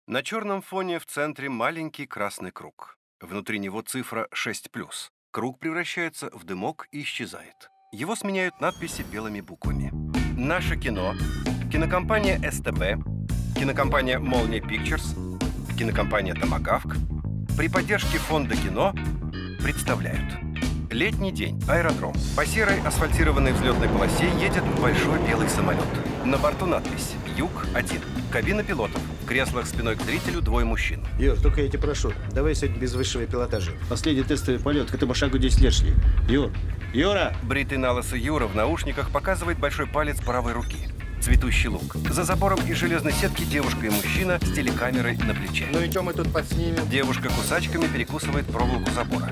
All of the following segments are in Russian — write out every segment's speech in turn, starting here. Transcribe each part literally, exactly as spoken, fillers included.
На черном фоне в центре маленький красный круг. Внутри него цифра шесть плюс. Круг превращается в дымок и исчезает. Его сменяют надписи белыми буквами. Наше кино, кинокомпания эс тэ бэ, кинокомпания Молния Pictures, кинокомпания Томагавк при поддержке фонда кино представляют. Летний день. Аэродром. По серой асфальтированной взлетной полосе едет большой белый самолет. На борту надпись «Юг один». Кабина пилотов. В креслах спиной к зрителю двое мужчин. Юр, только я тебя прошу, давай сегодня без высшего пилотажа. Последний тестовый полет, к этому шагу десять лет шли. Юр! Юра! Бритый на лысо Юра в наушниках показывает большой палец правой руки. Цветущий лук. За забором из железной сетки девушка и мужчина с телекамерой на плече. Ну и что мы тут подснимем? Девушка кусачками перекусывает проволоку забора.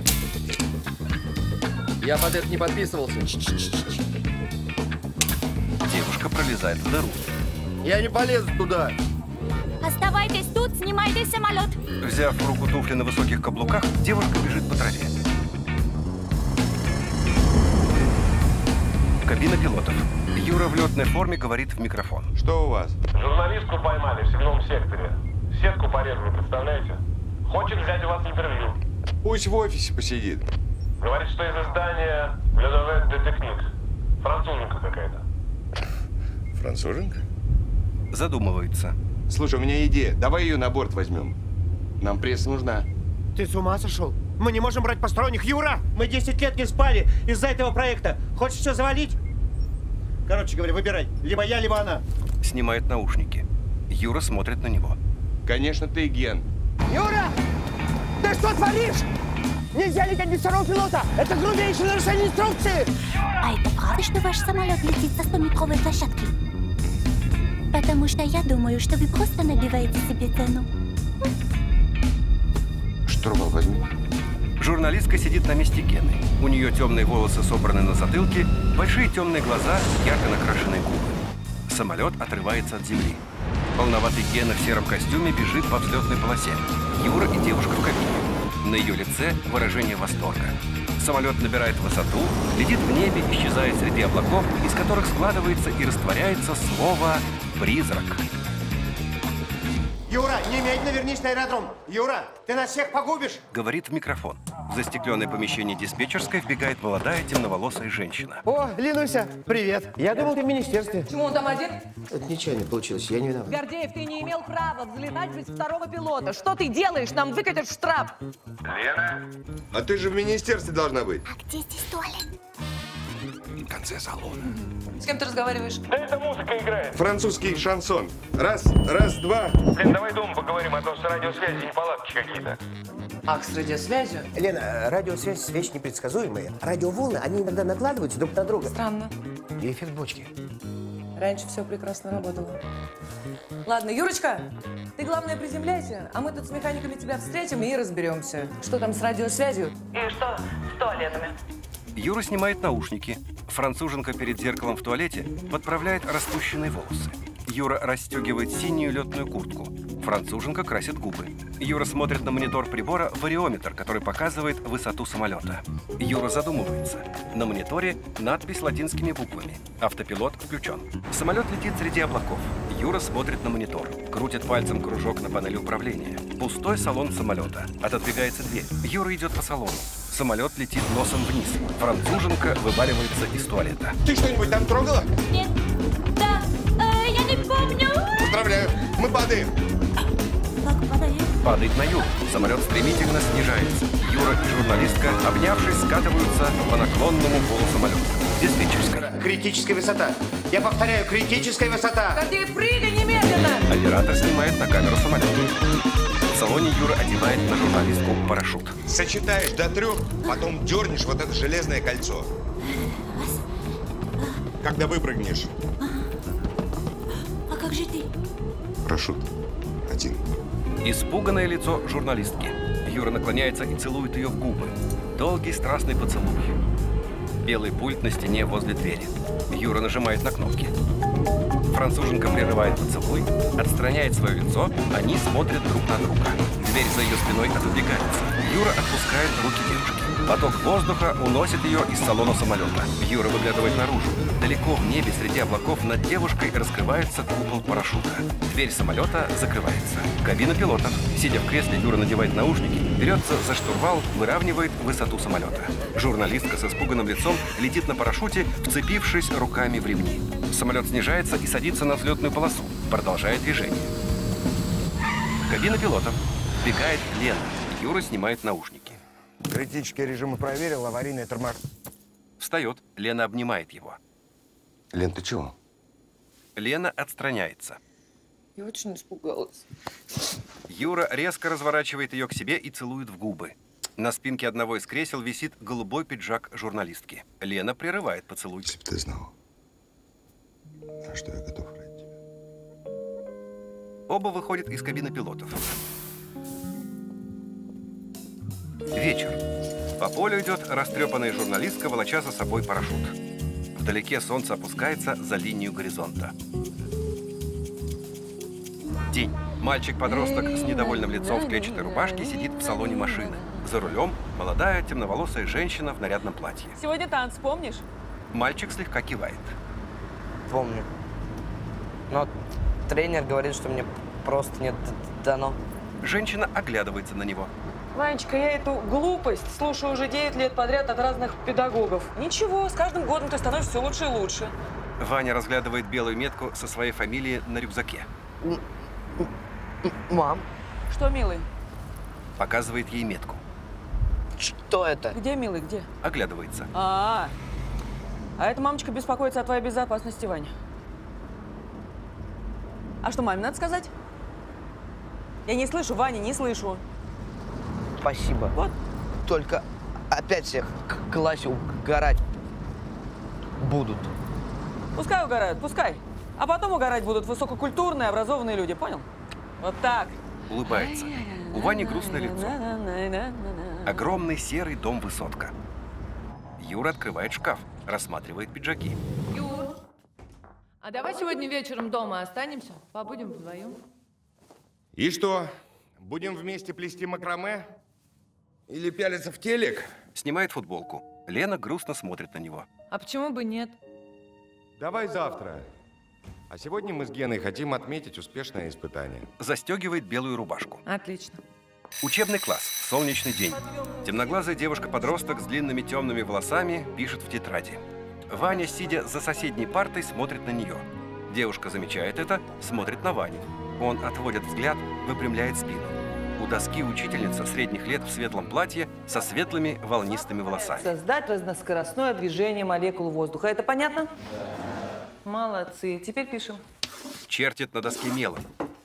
Я под это не подписывался. Девушка пролезает в дыру. Я не полезу туда. Оставайтесь тут, снимайте самолет. Взяв в руку туфли на высоких каблуках, девушка бежит по траве. Кабина пилотов. Юра в летной форме говорит в микрофон. Что у вас? Журналистку поймали в седьмом секторе. Сетку порезали, представляете? Хочет взять у вас интервью. Пусть в офисе посидит. Говорит, что из издания «Le Nouvel Détective». Француженка какая-то. Француженка? Задумывается. Слушай, у меня идея. Давай ее на борт возьмем. Нам пресса нужна. Ты с ума сошел? Мы не можем брать посторонних, Юра! Мы десять лет не спали из-за этого проекта. Хочешь все завалить? Короче говоря, выбирай. Либо я, либо она. Снимает наушники. Юра смотрит на него. Конечно, ты, Ген. Юра! Ты что творишь? Нельзя лететь без второго пилота! Это грубейшее нарушение инструкции! А это правда, что ваш самолет летит со стометровой площадки? Потому что я думаю, что вы просто набиваете себе цену. Штурвал возьми. Журналистка сидит на месте Гены. У нее темные волосы собраны на затылке, большие темные глаза, ярко накрашенные губы. Самолет отрывается от земли. Полноватый Гена в сером костюме бежит по взлетной полосе. Юра и девушка в кабине. На ее лице выражение восторга. Самолет набирает высоту, летит в небе, исчезает среди облаков, из которых складывается и растворяется слово «призрак». Юра, немедленно вернись на аэродром! Юра, ты нас всех погубишь! Говорит в микрофон. В застекленное помещение диспетчерской вбегает молодая темноволосая женщина. О, Ленуся, привет! Я думал, ты в министерстве. Почему он там один? Это нечаянно получилось, я не виноват. Гордеев, ты не имел права взлетать без второго пилота. Что ты делаешь? Нам выкатят штраф. Лена? А ты же в министерстве должна быть. А где здесь туалет? В конце салона. С кем ты разговариваешь? Да это музыка играет. Французский шансон. Раз, раз, два. Лен, давай дома поговорим, а то с радиосвязи неполадки какие-то. Ах, с радиосвязью? Лена, радиосвязь – вещь непредсказуемая. Радиоволны, они иногда накладываются друг на друга. Странно. И эффект бочки. Раньше все прекрасно работало. Ладно, Юрочка, ты, главное, приземляйся, а мы тут с механиками тебя встретим и разберемся. Что там с радиосвязью? И что с туалетами? Юра снимает наушники. Француженка перед зеркалом в туалете подправляет распущенные волосы. Юра расстегивает синюю летную куртку. Француженка красит губы. Юра смотрит на монитор прибора вариометр, который показывает высоту самолета. Юра задумывается. На мониторе надпись латинскими буквами. Автопилот включен. Самолет летит среди облаков. Юра смотрит на монитор. Крутит пальцем кружок на панели управления. Пустой салон самолета. Отодвигается дверь. Юра идет по салону. Самолет летит носом вниз. Француженка вываливается из туалета. Ты что-нибудь там трогала? Нет. Да. Э, я не помню. Поздравляю, мы падаем. Как падает? Падает на Юру. Самолет стремительно снижается. Юра и журналистка, обнявшись, скатываются по наклонному полу самолета. Диспетчерская. Критическая высота. Я повторяю, критическая высота. Гордеев, прыгай немедленно! Оператор снимает на камеру самолета. В салоне Юра одевает на журналистку парашют. Сочетаешь до трех, потом дернешь вот это железное кольцо. Когда выпрыгнешь. А как же ты? Парашют. Один. Испуганное лицо журналистки. Юра наклоняется и целует ее в губы. Долгий страстный поцелуй. Белый пульт на стене возле двери. Юра нажимает на кнопки. Француженка прерывает поцелуй, отстраняет свое лицо, они смотрят друг на друга. Дверь за ее спиной отодвигается. Юра отпускает руки девушки. Поток воздуха уносит ее из салона самолета. Юра выглядывает наружу. Далеко в небе среди облаков над девушкой раскрывается купол парашюта. Дверь самолета закрывается. Кабина пилотов. Сидя в кресле, Юра надевает наушники, берется за штурвал, выравнивает высоту самолета. Журналистка с испуганным лицом летит на парашюте, вцепившись руками в ремни. Самолет снижается и садится на взлетную полосу, продолжая движение. Кабина пилотов. Вбегает Лена. Юра снимает наушники. Критические режимы проверил, аварийный тормоз. Встает. Лена обнимает его. Лен, ты чего? Лена отстраняется. Я очень испугалась. Юра резко разворачивает ее к себе и целует в губы. На спинке одного из кресел висит голубой пиджак журналистки. Лена прерывает поцелуй. Если бы ты знал, на что я готов ради тебя. Оба выходят из кабины пилотов. Вечер. По полю идет растрепанная журналистка, волоча за собой парашют. Вдалеке солнце опускается за линию горизонта. День. Мальчик-подросток с недовольным лицом в клетчатой рубашке сидит в салоне машины. За рулем молодая темноволосая женщина в нарядном платье. Сегодня танц, помнишь? Мальчик слегка кивает. Помню. Но тренер говорит, что мне просто нет дано. Женщина оглядывается на него. Ванечка, я эту глупость слушаю уже девять лет подряд от разных педагогов. Ничего, с каждым годом ты становишься все лучше и лучше. Ваня разглядывает белую метку со своей фамилией на рюкзаке. Мам, Что, милый? Показывает ей метку. что это? Где, милый, где? Оглядывается. А, -а, а. А эта мамочка беспокоится о твоей безопасности, Ваня. А что, маме надо сказать? Я не слышу, Ваня, не слышу. Спасибо. Вот. Только опять всех к классе угорать будут. Пускай угорают, пускай. А потом угорать будут высококультурные, образованные люди, понял? Вот так. Улыбается. У Вани грустное лицо. Огромный серый дом-высотка. Юра открывает шкаф, рассматривает пиджаки. Юр, а давай сегодня вечером дома останемся, побудем вдвоем. И что? Будем вместе плести макраме? Или пялиться в телек? Снимает футболку. Лена грустно смотрит на него. А почему бы нет? Давай завтра. А сегодня мы с Геной хотим отметить успешное испытание. Застегивает белую рубашку. Отлично. Учебный класс. Солнечный день. Темноглазая девушка-подросток с длинными темными волосами пишет в тетради. Ваня, сидя за соседней партой, смотрит на нее. Девушка замечает это, смотрит на Ваню. Он отводит взгляд, выпрямляет спину. У доски учительница средних лет в светлом платье со светлыми волнистыми волосами. Создать разноскоростное движение молекул воздуха. Это понятно? Молодцы. Теперь пишем. Чертит на доске мелом.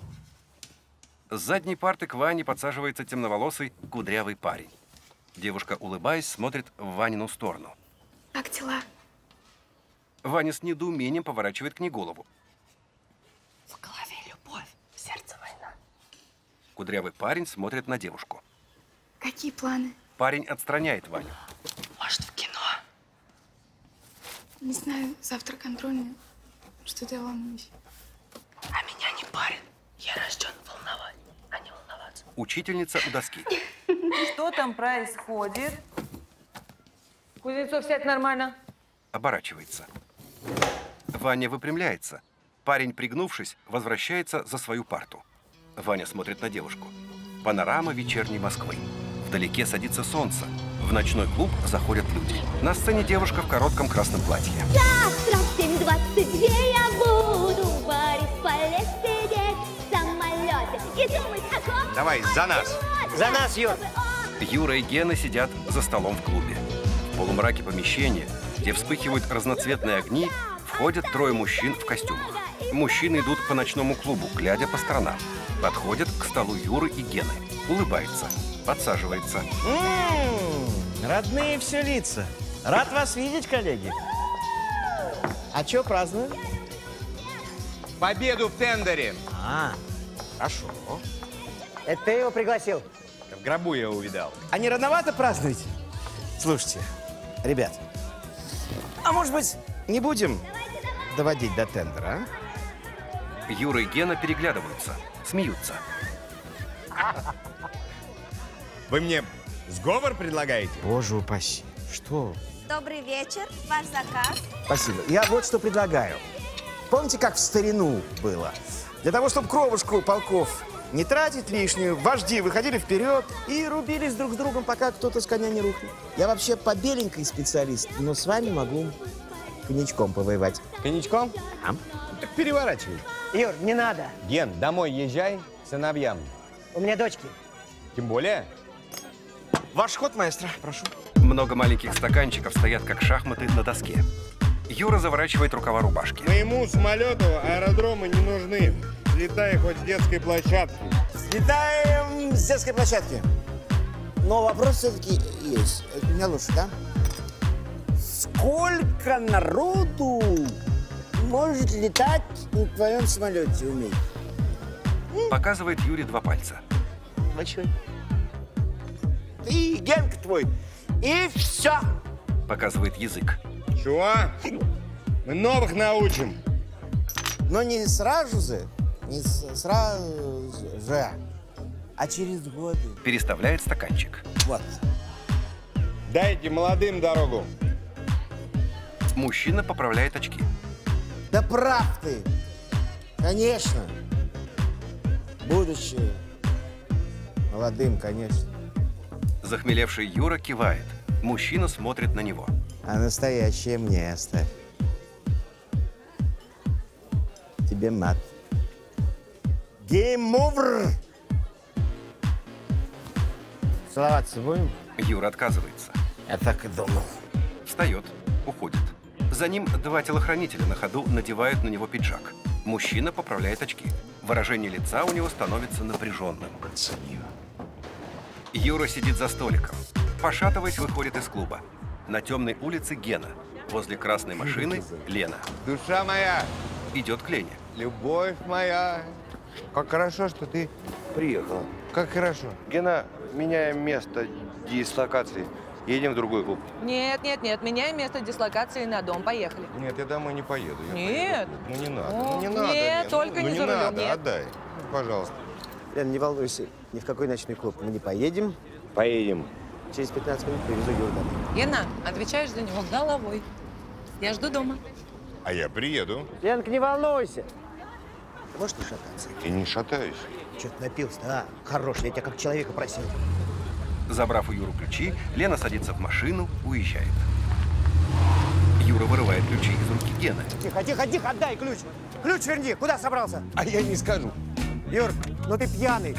С задней парты к Ване подсаживается темноволосый кудрявый парень. Девушка, улыбаясь, смотрит в Ванину сторону. Как дела? Ваня с недоумением поворачивает к ней голову. В голове любовь, в сердце война. Кудрявый парень смотрит на девушку. Какие планы? Парень отстраняет Ваню. Может, в кино? Не знаю, завтра контрольная. Что-то я волнуюсь. А меня не парит. Я рожден волновать, а не волноваться. Учительница у доски. Что там происходит? Кузнецов, сядь нормально. Оборачивается. Ваня выпрямляется. Парень, пригнувшись, возвращается за свою парту. Ваня смотрит на девушку. Панорама вечерней Москвы. Вдалеке садится солнце. В ночной клуб заходят люди. На сцене девушка в коротком красном платье. Завтра в семь двадцать две я буду в Борисполе сидеть в самолете и думать о ком. Давай, за нас! За нас, Юр! Юра и Гена сидят за столом в клубе. В полумраке помещения, где вспыхивают разноцветные огни, входят трое мужчин в костюмах. Мужчины идут по ночному клубу, глядя по сторонам. Подходят к столу Юры и Гены. Улыбается. Подсаживается. М-м, родные все лица. Рад вас видеть, коллеги. А что празднуем? Победу в тендере! А, хорошо. Это ты его пригласил? В гробу я увидал. А не рановато празднуете? Слушайте, ребят, а может быть, не будем доводить до тендера, а? Юра и Гена переглядываются, смеются. Вы мне сговор предлагаете? Боже упаси. Что? Добрый вечер. Ваш заказ. Спасибо. Я вот что предлагаю. Помните, как в старину было? Для того, чтобы кровушку полков не тратить лишнюю, вожди выходили вперед и рубились друг с другом, пока кто-то с коня не рухнет. Я вообще по беленькой специалист, но с вами могу коньячком повоевать. Коньячком? А? Так переворачивай. Юр, не надо. Ген, домой езжай к сыновьям. У меня дочки. Тем более. Ваш ход, маэстро, прошу. Много маленьких стаканчиков стоят, как шахматы, на доске. Юра заворачивает рукава рубашки. Моему самолету аэродромы не нужны. Летай хоть с детской площадки. Слетаем с детской площадки. Но вопрос все-таки есть. Это у меня лучше, да? Сколько народу может летать на твоем самолете уметь? Показывает Юре два пальца. Большой. И Генка твой. И все. Показывает язык. Чего? Мы новых научим. Но не сразу же, не с- сразу же, а через годы. Переставляет стаканчик. Вот. Дайте молодым дорогу. Мужчина поправляет очки. Да прав ты. Конечно. Будучи молодым, конечно. Захмелевший Юра кивает. Мужчина смотрит на него. А настоящее мне оставь. Тебе мат. Game over. Целоваться будем? Юра отказывается. Я так и думал. Встает, уходит. За ним два телохранителя на ходу надевают на него пиджак. Мужчина поправляет очки. Выражение лица у него становится напряженным. Юра сидит за столиком. Пошатываясь, выходит из клуба. На темной улице Гена. Возле красной машины Лена. Душа моя. Идет к Лене. Любовь моя. Как хорошо, что ты приехала. Как хорошо. Гена, меняем место дислокации. Едем в другой клуб. Нет, нет, нет, меняем место дислокации на дом. Поехали. Нет, я домой не поеду. Я Нет. поеду. Ну не надо, О, ну не надо. нет, Лен. только ну, не не за рулем, надо, нет. отдай. Пожалуйста. Лен, не волнуйся, ни в какой ночной клуб мы не поедем. Поедем. Через пятнадцать минут привезу Юру домой. Гена, отвечаешь за него головой. Я жду дома. А я приеду. Ленка, не волнуйся. Можешь не шататься? Я не шатаюсь. Че ты напился-то, а? Хорош, я тебя как человека просил. Забрав у Юры ключи, Лена садится в машину, уезжает. Юра вырывает ключи из руки Гены. Тихо, тихо, тихо, отдай ключ. Ключ верни, куда собрался? А я не скажу. Юр, ну ты пьяный.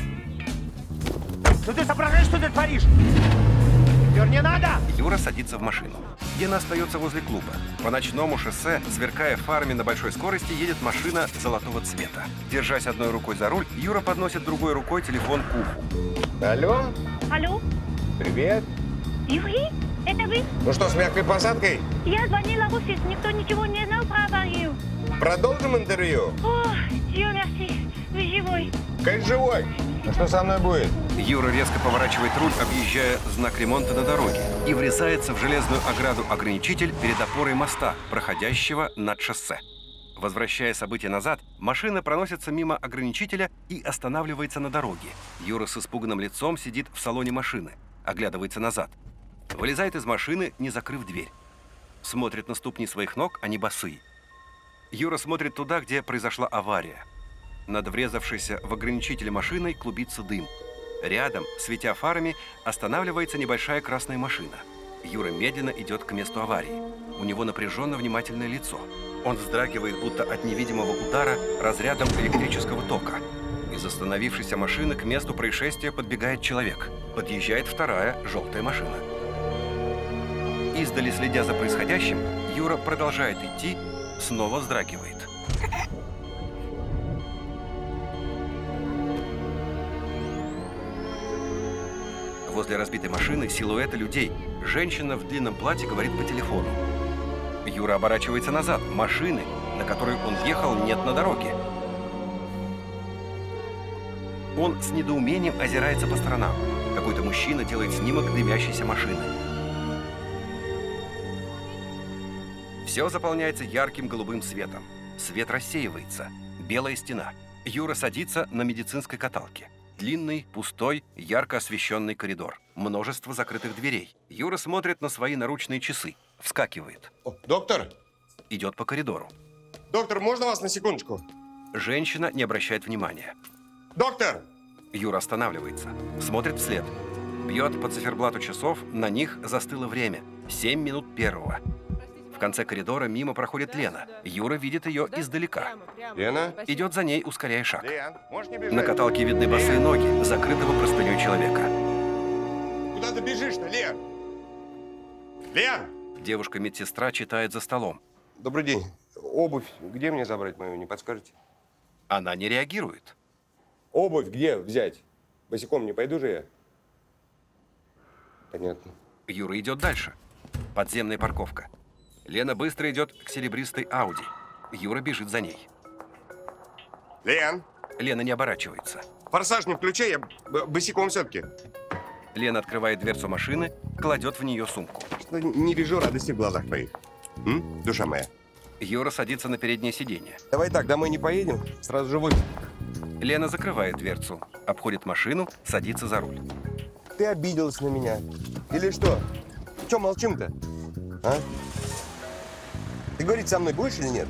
Ну ты соображаешь, что ты творишь? Юр, не надо! Юра садится в машину. Гена остается возле клуба. По ночному шоссе, сверкая фарами на большой скорости, едет машина золотого цвета. Держась одной рукой за руль, Юра подносит другой рукой телефон к уху. Алло? Алло? Привет. Юрий? Это вы? Ну что, с мягкой посадкой? Я звонила в офис, никто ничего не знал про аварию. Продолжим интервью? О, Dieu merci, вы живой. Как живой? А что со мной будет? Юра резко поворачивает руль, объезжая знак ремонта на дороге, и врезается в железную ограду-ограничитель перед опорой моста, проходящего над шоссе. Возвращая события назад, машина проносится мимо ограничителя и останавливается на дороге. Юра с испуганным лицом сидит в салоне машины, оглядывается назад. Вылезает из машины, не закрыв дверь. Смотрит на ступни своих ног, они босые. Юра смотрит туда, где произошла авария. Над врезавшейся в ограничитель машиной клубится дым. Рядом, светя фарами, останавливается небольшая красная машина. Юра медленно идет к месту аварии. У него напряженно внимательное лицо. Он вздрагивает, будто от невидимого удара разрядом электрического тока. Из остановившейся машины к месту происшествия подбегает человек. Подъезжает вторая желтая машина. Издали, следя за происходящим, Юра продолжает идти, снова вздрагивает. Возле разбитой машины силуэты людей. Женщина в длинном платье говорит по телефону. Юра оборачивается назад. Машины, на которой он ехал, нет на дороге. Он с недоумением озирается по сторонам. Какой-то мужчина делает снимок дымящейся машины. Все заполняется ярким голубым светом. Свет рассеивается. Белая стена. Юра садится на медицинской каталке. Длинный, пустой, ярко освещенный коридор. Множество закрытых дверей. Юра смотрит на свои наручные часы. Вскакивает. О, доктор! Идет по коридору. Доктор, можно вас на секундочку? Женщина не обращает внимания. Доктор! Юра останавливается. Смотрит вслед. Бьет по циферблату часов, на них застыло время. Семь минут первого. В конце коридора мимо проходит Лена. Юра видит ее издалека. Лена? Идет за ней, ускоряя шаг. Лен, можешь не бежать? На каталке видны босые ноги, закрытого простыней человека. Куда ты бежишь-то, Лен? Лен! Девушка-медсестра читает за столом. Добрый день. Обувь где мне забрать мою, не подскажете? Она не реагирует. Обувь где взять? Босиком не пойду же я. Понятно. Юра идет дальше. Подземная парковка. Лена быстро идет к серебристой Ауди. Юра бежит за ней. Лен! Лена не оборачивается. Форсаж не включай, я б- босиком все-таки. Лена открывает дверцу машины, кладет в нее сумку. Что не вижу радости в глазах твоих. М? Душа моя. Юра садится на переднее сиденье. Давай так, домой не поедем, сразу же вот. Лена закрывает дверцу, обходит машину, садится за руль. Ты обиделась на меня. Или что? Че молчим-то? А? Ты говорить со мной будешь или нет?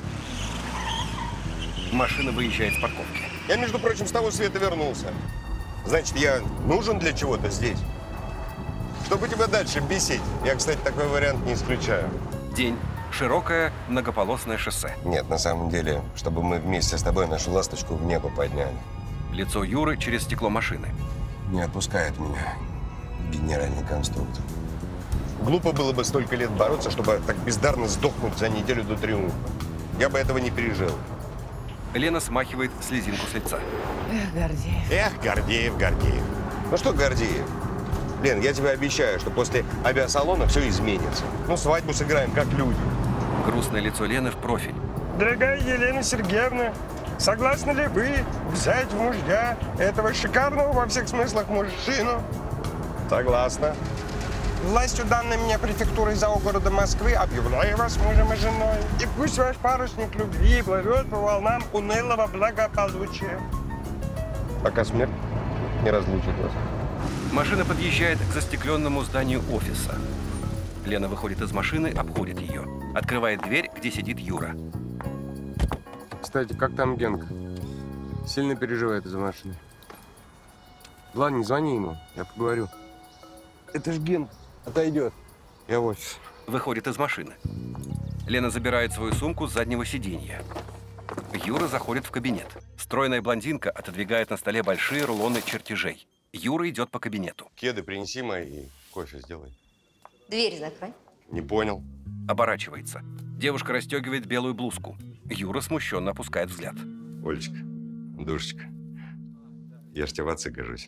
Машина выезжает с парковки. Я, между прочим, с того света вернулся. Значит, я нужен для чего-то здесь. Чтобы тебя дальше бесить. Я, кстати, такой вариант не исключаю. День. Широкое многополосное шоссе. Нет, на самом деле, чтобы мы вместе с тобой нашу ласточку в небо подняли. Лицо Юры через стекло машины. Не отпускает меня генеральный конструктор. Глупо было бы столько лет бороться, чтобы так бездарно сдохнуть за неделю до триумфа. Я бы этого не пережил. Лена смахивает слезинку с лица. Эх, Гордеев. Эх, Гордеев, Гордеев. Ну что, Гордеев? Лен, я тебе обещаю, что после авиасалона все изменится. Ну, свадьбу сыграем как люди. Грустное лицо Лены в профиль. Дорогая Елена Сергеевна, согласны ли вы взять в мужья этого шикарного во всех смыслах мужчину? Согласна. Властью данной мне префектурой за города Москвы объявляю вас мужем и женой. И пусть ваш парусник любви плывет по волнам унылого благополучия. Пока смерть не разлучит вас. Машина подъезжает к застекленному зданию офиса. Лена выходит из машины, обходит ее. Открывает дверь, где сидит Юра. Кстати, как там Генка? Сильно переживает из-за машины. Ладно, не звони ему, я поговорю. Это ж Ген отойдет. Я в офис. Выходит из машины. Лена забирает свою сумку с заднего сиденья. Юра заходит в кабинет. Стройная блондинка отодвигает на столе большие рулоны чертежей. Юра идет по кабинету. Кеды принеси мои и кофе сделай. Дверь закрой. Не понял. Оборачивается. Девушка расстегивает белую блузку. Юра смущенно опускает взгляд. Олечка, душечка, я ж тебе в отцы гожусь.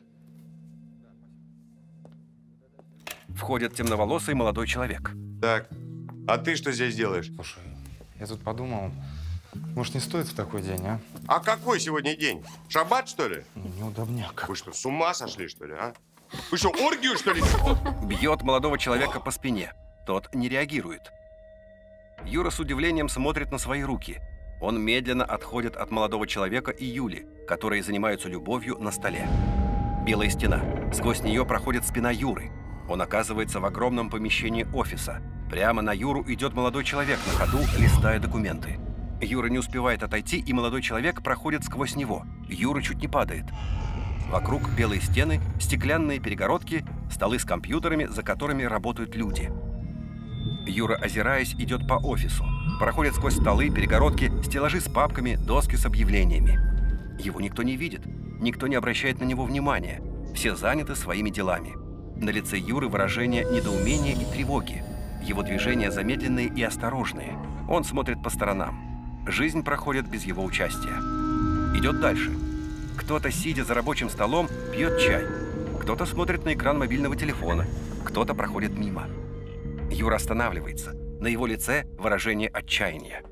Входит темноволосый молодой человек. Так, а ты что здесь делаешь? Слушай, я тут подумал, может, не стоит в такой день, а? А какой сегодня день? Шаббат, что ли? Неудобняк. Вы что, с ума сошли, что ли, а? Вы что, оргию, что ли? Бьет молодого человека по спине. Тот не реагирует. Юра с удивлением смотрит на свои руки. Он медленно отходит от молодого человека и Юли, которые занимаются любовью на столе. Белая стена. Сквозь нее проходит спина Юры. Он оказывается в огромном помещении офиса. Прямо на Юру идет молодой человек на ходу, листая документы. Юра не успевает отойти, и молодой человек проходит сквозь него. Юра чуть не падает. Вокруг белые стены, стеклянные перегородки, столы с компьютерами, за которыми работают люди. Юра, озираясь, идет по офису. Проходит сквозь столы, перегородки, стеллажи с папками, доски с объявлениями. Его никто не видит, никто не обращает на него внимания. Все заняты своими делами. На лице Юры выражение недоумения и тревоги. Его движения замедленные и осторожные. Он смотрит по сторонам. Жизнь проходит без его участия. Идет дальше. Кто-то, сидя за рабочим столом, пьет чай. Кто-то смотрит на экран мобильного телефона. Кто-то проходит мимо. Юра останавливается. На его лице выражение отчаяния.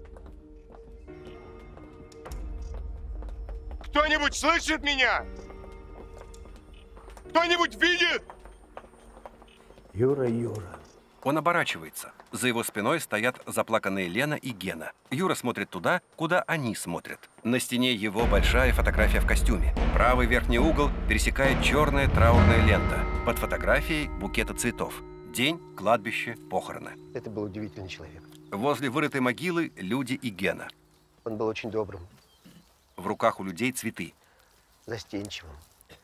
Кто-нибудь слышит меня? Кто-нибудь видит? Юра, Юра. Он оборачивается. За его спиной стоят заплаканные Лена и Гена. Юра смотрит туда, куда они смотрят. На стене его большая фотография в костюме. Правый верхний угол пересекает черная траурная лента. Под фотографией букеты цветов. День, кладбище, похороны. Это был удивительный человек. Возле вырытой могилы люди и Гена. Он был очень добрым. В руках у людей цветы. Застенчивым.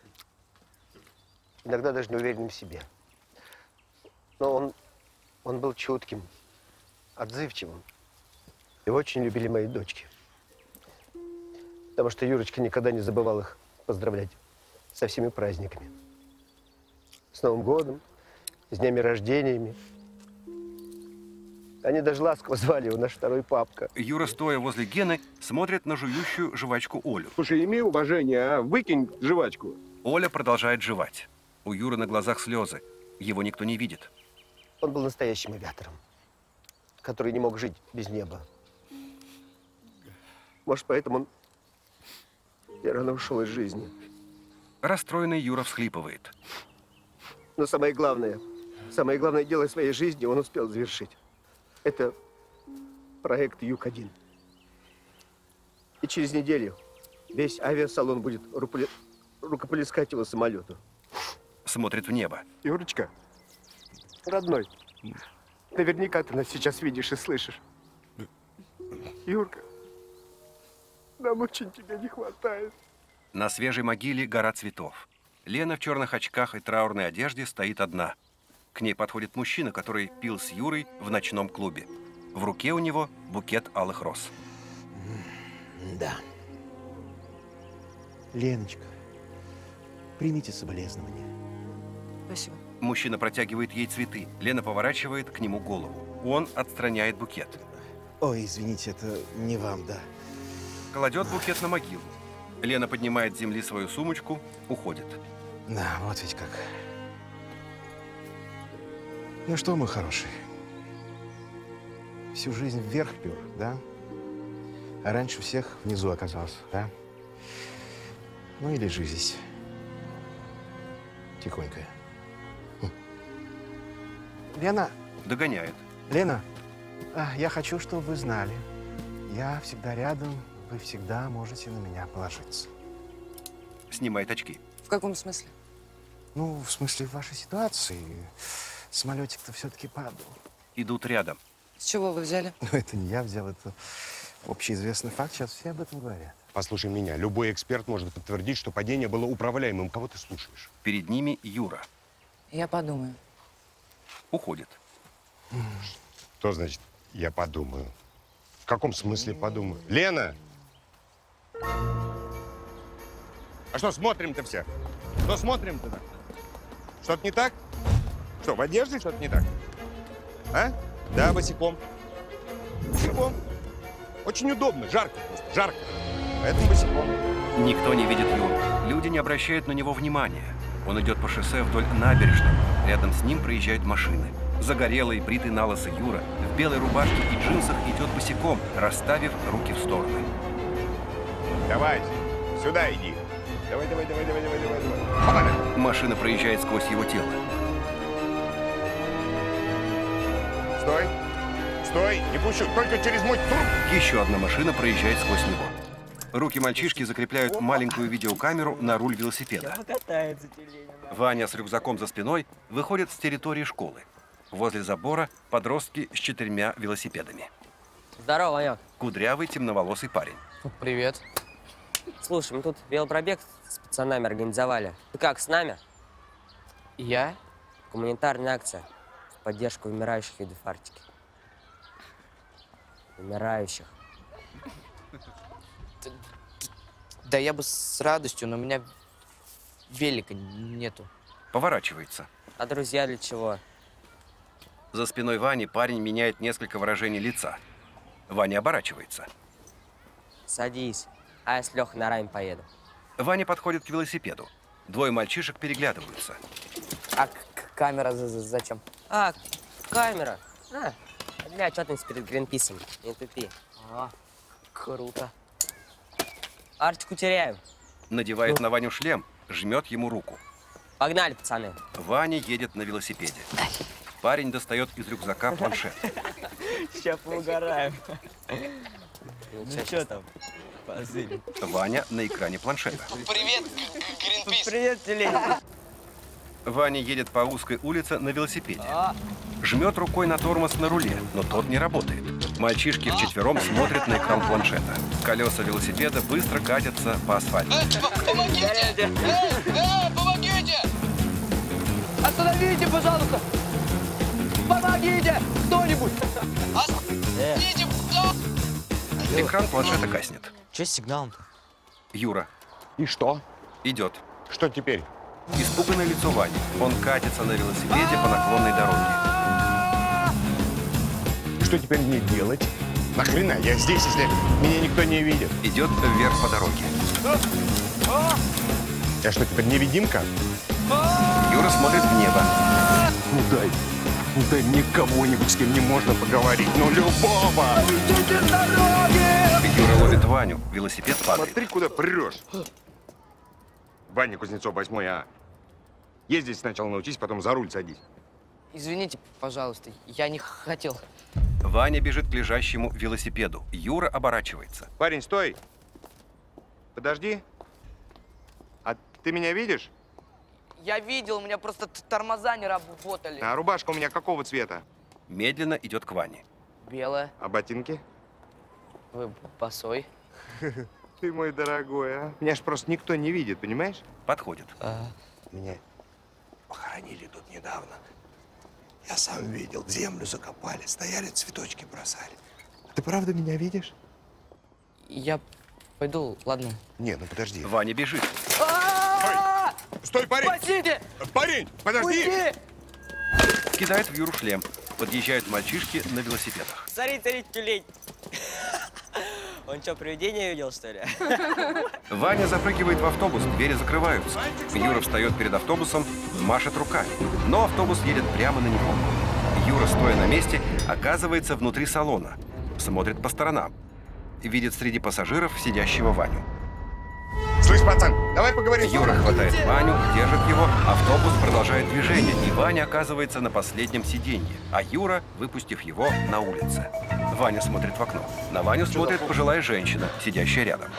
Иногда даже неуверенным в себе. Но он, он был чутким, отзывчивым. Его очень любили мои дочки. Потому что Юрочка никогда не забывал их поздравлять со всеми праздниками. С Новым годом, с днями рождениями. Они даже ласково звали его наш второй папка. Юра, стоя возле Гены, смотрит на жующую жвачку Олю. Слушай, имей уважение, а? Выкинь жвачку. Оля продолжает жевать. У Юры на глазах слезы. Его никто не видит. Он был настоящим авиатором, который не мог жить без неба. Может, поэтому он и рано ушел из жизни. Расстроенный Юра всхлипывает. Но самое главное, самое главное дело своей жизни он успел завершить. Это проект Юг один. И через неделю весь авиасалон будет рукоплескать рукоплескать его самолету. Смотрит в небо. Юрочка, родной, наверняка ты нас сейчас видишь и слышишь. Юрка, нам очень тебя не хватает. На свежей могиле гора цветов. Лена в черных очках и траурной одежде стоит одна. К ней подходит мужчина, который пил с Юрой в ночном клубе. В руке у него букет алых роз. Да. Леночка, примите соболезнования. Спасибо. Мужчина протягивает ей цветы. Лена поворачивает к нему голову. Он отстраняет букет. Ой, извините, это не вам, да. Кладет букет на могилу. Лена поднимает с земли свою сумочку, уходит. Да, вот ведь как. Ну что, мой хороший, всю жизнь вверх пёр, да? А раньше всех внизу оказался, да? Ну и лежи здесь. Тихонько. Хм. Лена! Догоняет. Лена, а, я хочу, чтобы вы знали. Я всегда рядом, вы всегда можете на меня положиться. Снимает очки. В каком смысле? Ну, в смысле, в вашей ситуации. Самолетик-то все-таки падал. Идут рядом. С чего вы взяли? Ну, это не я взял, это общеизвестный факт. Сейчас все об этом говорят. Послушай меня, любой эксперт может подтвердить, что падение было управляемым. Кого ты слушаешь? Перед ними Юра. Я подумаю. Уходит. Что значит «я подумаю»? В каком смысле подумаю? Лена! А что смотрим-то все? Что смотрим-то? Что-то не так? Что, в одежде что-то не так? А? Да, босиком. Босиком. Очень удобно, жарко просто, жарко. Поэтому босиком. Никто не видит Юру. Люди не обращают на него внимания. Он идет по шоссе вдоль набережной. Рядом с ним проезжают машины. Загорелый, бритый налысый Юра в белой рубашке и джинсах идет босиком, расставив руки в стороны. Давай, сюда иди. Давай, давай, давай, давай, давай, давай, давай. Машина проезжает сквозь его тело. Стой! Стой! Не пущу! Только через мой труп! Еще одна машина проезжает сквозь него. Руки мальчишки закрепляют маленькую видеокамеру на руль велосипеда. Ваня с рюкзаком за спиной выходит с территории школы. Возле забора подростки с четырьмя велосипедами. Здорово, Ванек. Кудрявый, темноволосый парень. Привет. Слушай, мы тут велопробег с пацанами организовали. Ты как, с нами? Я? Гуманитарная акция в поддержку вымирающих видов Арктики. Вымирающих. Да я бы с радостью, но у меня велика нету. Поворачивается. А друзья для чего? За спиной Вани парень меняет несколько выражений лица. Ваня оборачивается. Садись. А я с Лехой на райм поеду. Ваня подходит к велосипеду. Двое мальчишек переглядываются. А камера зачем? А, камера? А, для отчетности перед Гринписом. Не тупи. А, круто. Арчику теряем. Надевает на Ваню шлем, жмет ему руку. Погнали, пацаны. Ваня едет на велосипеде. Парень достает из рюкзака планшет. Сейчас поугараем. Ну что там? Ваня на экране планшета. Привет, Гринпис. Привет, Телень. Ваня едет по узкой улице на велосипеде. Жмет рукой на тормоз на руле, но тот не работает. Мальчишки вчетвером смотрят на экран планшета. Колеса велосипеда быстро катятся по асфальту. Помогите! Эй, эй, помогите! Остановите, пожалуйста! Помогите! Кто-нибудь! Остановите, пожалуйста! Экран планшета гаснет. Че с сигналом-то? Юра. И что? Идет. Что теперь? Испуганное лицо Вани. Он катится на велосипеде по наклонной дороге. Что теперь мне делать? Нахрена я здесь, если меня никто не видит? Идет вверх по дороге. Я что, теперь невидимка? Юра смотрит в небо. Ну дай, ну дай мне кого-нибудь, с кем не можно поговорить. Ну любого! Юра ловит Ваню. Велосипед падает. Смотри, куда прешь. Ваня Кузнецов, восьмой А. Ездить сначала научись, потом за руль садись. Извините, пожалуйста, я не хотел. Ваня бежит к лежащему велосипеду. Юра оборачивается. Парень, стой! Подожди. А ты меня видишь? Я видел, у меня просто тормоза не работали. А рубашка у меня какого цвета? Медленно идет к Ване. Белая. А ботинки? Вы босой. Ты мой дорогой, а? Меня ж просто никто не видит, понимаешь? Подходит. А... Меня похоронили тут недавно. Я сам видел, землю закопали, стояли, цветочки бросали. Ты правда меня видишь? Я пойду, ладно. Не, ну подожди. Ваня бежит. Стой, парень! Спасите! Парень, подожди! Уйди! Кидает в Юру шлем. Подъезжают мальчишки на велосипедах. Смотри, смотри, тюлень. Он что, привидение видел, что ли? Ваня запрыгивает в автобус, двери закрываются. Юра встает перед автобусом, машет руками. Но автобус едет прямо на него. Юра, стоя на месте, оказывается внутри салона. Смотрит по сторонам. Видит среди пассажиров сидящего Ваню. Слышь, пацан, давай поговорим. Юра хватает Ваню, держит его, автобус продолжает движение, и Ваня оказывается на последнем сиденье, а Юра, выпустив его, на улице. Ваня смотрит в окно. На Ваню смотрит пожилая женщина, сидящая рядом.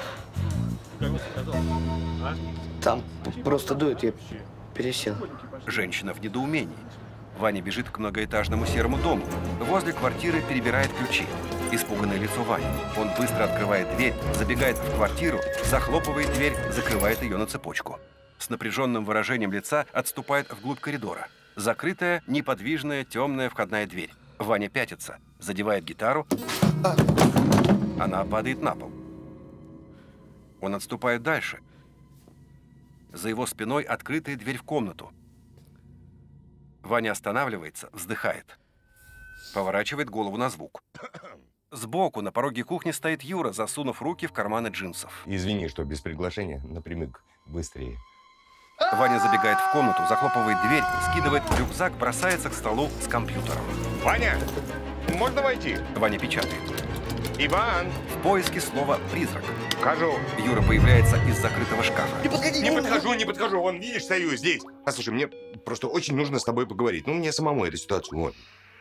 Там просто дует, я пересел. Женщина в недоумении. Ваня бежит к многоэтажному серому дому. Возле квартиры перебирает ключи. Испуганное лицо Вани. Он быстро открывает дверь, забегает в квартиру, захлопывает дверь, закрывает ее на цепочку. С напряженным выражением лица отступает вглубь коридора. Закрытая, неподвижная, темная входная дверь. Ваня пятится, задевает гитару. Она падает на пол. Он отступает дальше. За его спиной открытая дверь в комнату. Ваня останавливается, вздыхает. Поворачивает голову на звук. Сбоку на пороге кухни стоит Юра, засунув руки в карманы джинсов. Извини, что без приглашения, напрямик, быстрее. Ваня забегает в комнату, захлопывает дверь, скидывает рюкзак, бросается к столу с компьютером. Ваня, можно войти? Ваня печатает. Иван! В поиске слова «призрак». Вхожу. Юра появляется из закрытого шкафа. Не подходи! Не подхожу, не подхожу. Вон, видишь, стою здесь. Послушай, мне просто очень нужно с тобой поговорить. Ну, мне самому эту ситуацию. Вот.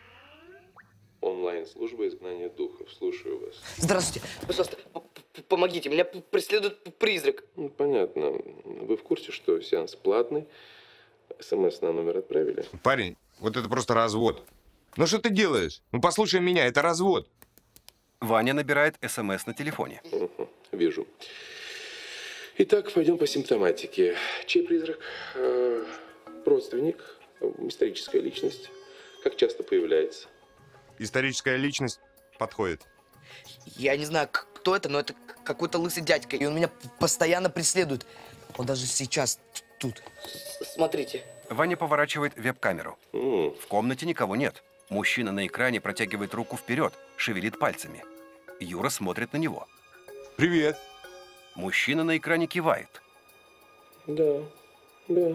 Онлайн-служба изгнания духов. Слушаю вас. Здравствуйте. Пожалуйста, помогите. Меня преследует призрак. Ну, понятно. Вы в курсе, что сеанс платный? СМС на номер отправили? Парень, вот это просто развод. Ну, что ты делаешь? Ну, послушай меня, это развод. Ваня набирает СМС на телефоне. Угу, вижу. Итак, пойдем по симптоматике. Чей призрак? Э, родственник? Историческая личность? Как часто появляется? Историческая личность подходит. Я не знаю, кто это, но это какой-то лысый дядька, и он меня постоянно преследует. Он даже сейчас тут. Смотрите. Ваня поворачивает веб-камеру. Mm. В комнате никого нет. Мужчина на экране протягивает руку вперед, шевелит пальцами. Юра смотрит на него. Привет. Мужчина на экране кивает. Да, да.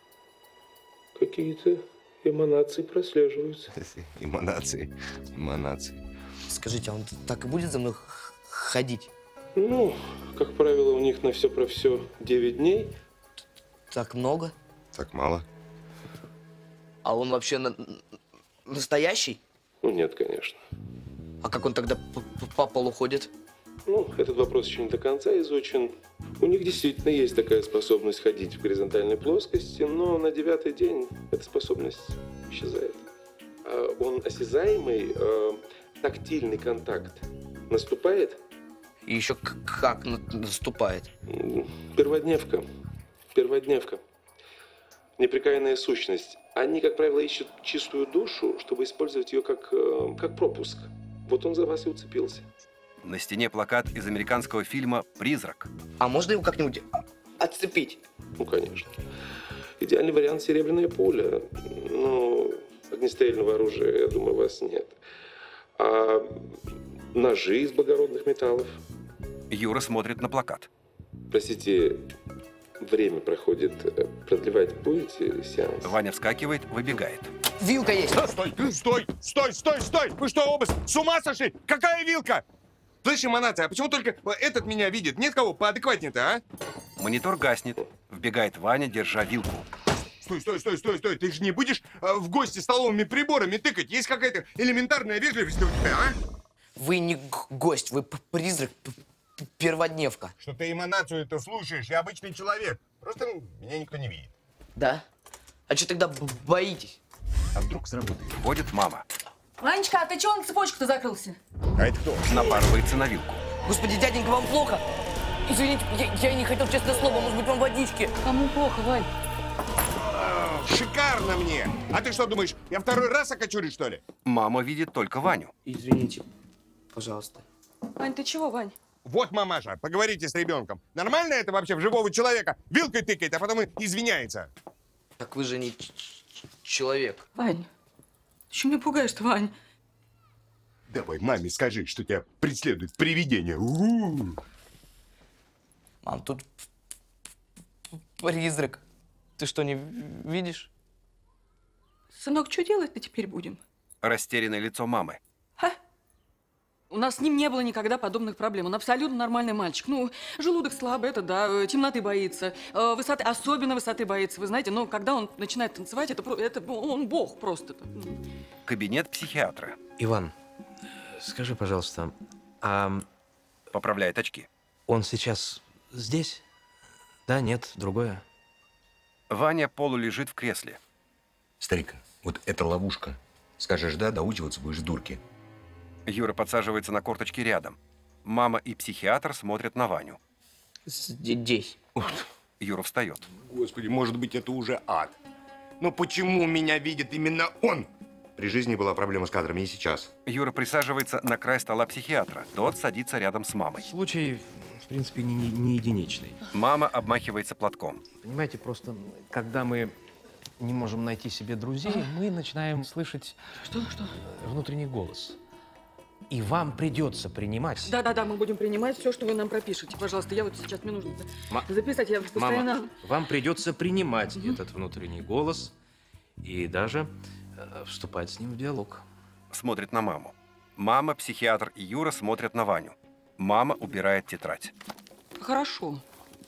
Какие-то эманации прослеживаются. Эманации, эманации. Скажите, а он так и будет за мной ходить? Ну, как правило, у них на все про все девять дней. Так много? Так мало. А он вообще на... настоящий? Ну, нет, конечно. А как он тогда по, по полу ходит? Ну, этот вопрос еще не до конца изучен. У них действительно есть такая способность ходить в горизонтальной плоскости, но на девятый день эта способность исчезает. А он осязаемый, э, тактильный контакт наступает? И еще как наступает? Перводневка. Перводневка. Непрекаянная сущность. Они, как правило, ищут чистую душу, чтобы использовать ее как, э, как пропуск. Вот он за вас и уцепился. На стене плакат из американского фильма «Призрак». А можно его как-нибудь отцепить? Ну, конечно. Идеальный вариант — серебряная пуля. Но огнестрельного оружия, я думаю, у вас нет. А ножи из благородных металлов? Юра смотрит на плакат. Простите, время проходит. Продлевать будете сеанс? Ваня вскакивает, выбегает. Вилка есть. Стой, стой, стой, стой, стой! Вы что, оба с ума сошли? Какая вилка? Слышь, Манация, а почему только этот меня видит? Нет кого поадекватнее-то, а? Монитор гаснет. Вбегает Ваня, держа вилку. Стой, стой, стой, стой, стой. Ты же не будешь э, в гости столовыми приборами тыкать? Есть какая-то элементарная вежливость у тебя, а? Вы не гость, вы призрак, перводневка. Что ты эманацию это слушаешь? Я обычный человек. Просто меня никто не видит. Да? А что тогда боитесь? А вдруг сработает? Входит мама. Ванечка, а ты чего на цепочку-то закрылся? А это кто? Напарывается на вилку. Господи, дяденька, вам плохо? Извините, я, я не хотел, честное слово, может быть, вам водички? Кому плохо, Вань? Шикарно мне! А ты что думаешь, я второй раз окочурюсь, что ли? Мама видит только Ваню. Извините, пожалуйста. Вань, ты чего, Вань? Вот, мамаша, поговорите с ребенком. Нормально это вообще в живого человека? Вилкой тыкает, а потом и извиняется. Так вы же не человек. Вань, ты что меня пугаешь-то, Вань? Давай маме скажи, что тебя преследует привидение. У-у-у. Мам, тут призрак. Ты что, не видишь? Сынок, что делать-то теперь будем? Растерянное лицо мамы. У нас с ним не было никогда подобных проблем. Он абсолютно нормальный мальчик. Ну, желудок слабый, это да, темноты боится, высоты, особенно высоты боится. Вы знаете, но когда он начинает танцевать, это, это он бог просто. Кабинет психиатра. Иван, скажи, пожалуйста, а... Поправляет очки. Он сейчас здесь? Да, нет, другое? Ваня полулежит в кресле. Старик, вот это ловушка. Скажешь «да», доучиваться будешь дурки. Юра подсаживается на корточки рядом. Мама и психиатр смотрят на Ваню. Здесь. Юра встает. Господи, может быть, это уже ад. Но почему меня видит именно он? При жизни была проблема с кадрами, и сейчас. Юра присаживается на край стола психиатра. Тот садится рядом с мамой. Случай, в принципе, не, не единичный. Мама обмахивается платком. Понимаете, просто когда мы не можем найти себе друзей, мы начинаем слышать Что, что? внутренний голос. И вам придется принимать. Да-да-да, мы будем принимать все, что вы нам пропишете. Пожалуйста, я вот сейчас, мне нужно Ма- записать, я постоянно... Мама, вам придется принимать угу. этот внутренний голос и даже э, вступать с ним в диалог. Смотрит на маму. Мама, психиатр и Юра смотрят на Ваню. Мама убирает тетрадь. Хорошо.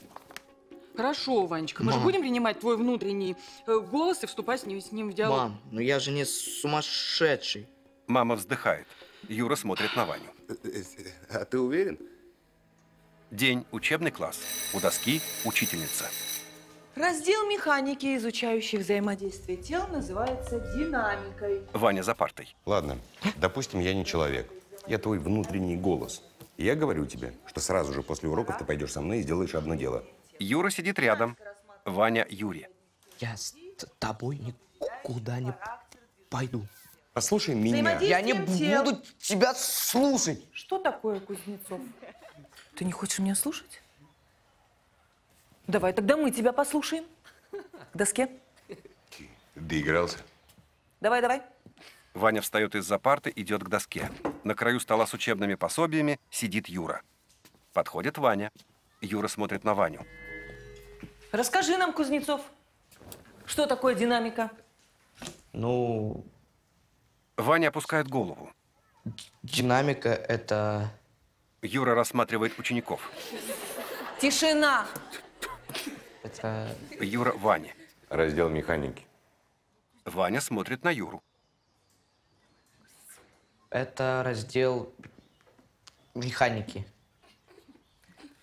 Хорошо, Ванечка. Мы Мам. же будем принимать твой внутренний э, голос и вступать с ним, с ним в диалог. Мам, ну я же не сумасшедший. Мама вздыхает. Юра смотрит на Ваню. А ты уверен? День, учебный класс. У доски учительница. Раздел механики, изучающий взаимодействие тел, называется динамикой. Ваня за партой. Ладно, допустим, я не человек. Я твой внутренний голос. И я говорю тебе, что сразу же после уроков ты пойдешь со мной и сделаешь одно дело. Юра сидит рядом. Ваня Юре. Я с тобой никуда не пойду. Послушай меня. Я не тел. буду тебя слушать. Что такое, Кузнецов? Ты не хочешь меня слушать? Давай, тогда мы тебя послушаем. К доске. Доигрался. Давай, давай. Ваня встает из-за парты, идет к доске. На краю стола с учебными пособиями сидит Юра. Подходит Ваня. Юра смотрит на Ваню. Расскажи нам, Кузнецов, что такое динамика? Ну... Ваня опускает голову. Динамика — это... Юра рассматривает учеников. Тишина! Это... Юра Ване. Раздел механики. Ваня смотрит на Юру. Это раздел механики.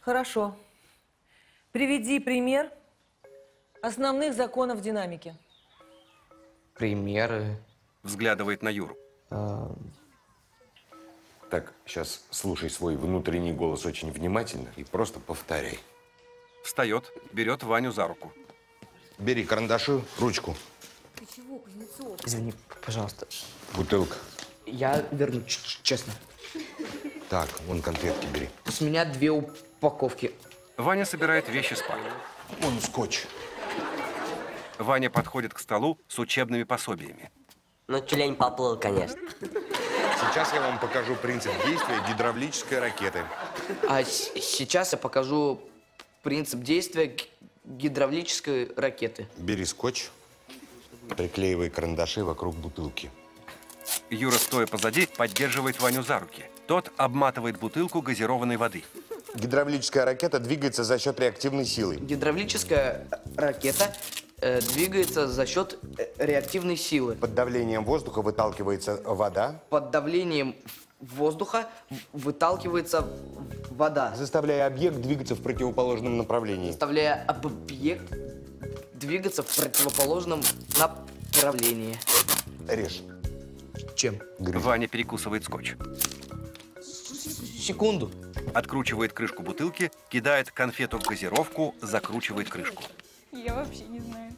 Хорошо. Приведи пример основных законов динамики. Примеры. Взглядывает на Юру. А... Так, сейчас слушай свой внутренний голос очень внимательно и просто повторяй. Встает, берет Ваню за руку. Бери карандаши, ручку. Ты чего, Кузнецов? Извини, пожалуйста. Бутылка. Я верну, честно. Так, вон конфетки бери. С меня две упаковки. Ваня собирает вещи спать. Вон скотч. Ваня подходит к столу с учебными пособиями. Ну, тюлень поплыл, конечно. Сейчас я вам покажу принцип действия гидравлической ракеты. А сейчас я покажу принцип действия гидравлической ракеты. Бери скотч, приклеивай карандаши вокруг бутылки. Юра, стоя позади, поддерживает Ваню за руки. Тот обматывает бутылку газированной воды. Гидравлическая ракета двигается за счет реактивной силы. Гидравлическая ракета э, двигается за счет реактивной силы. Под давлением воздуха выталкивается вода. Под давлением воздуха выталкивается вода. Заставляя объект двигаться в противоположном направлении. Заставляя объект двигаться в противоположном направлении. Режь. Чем? Грызь. Ваня перекусывает скотч. Секунду. Откручивает крышку бутылки, кидает конфету в газировку, закручивает крышку. Я вообще не знаю.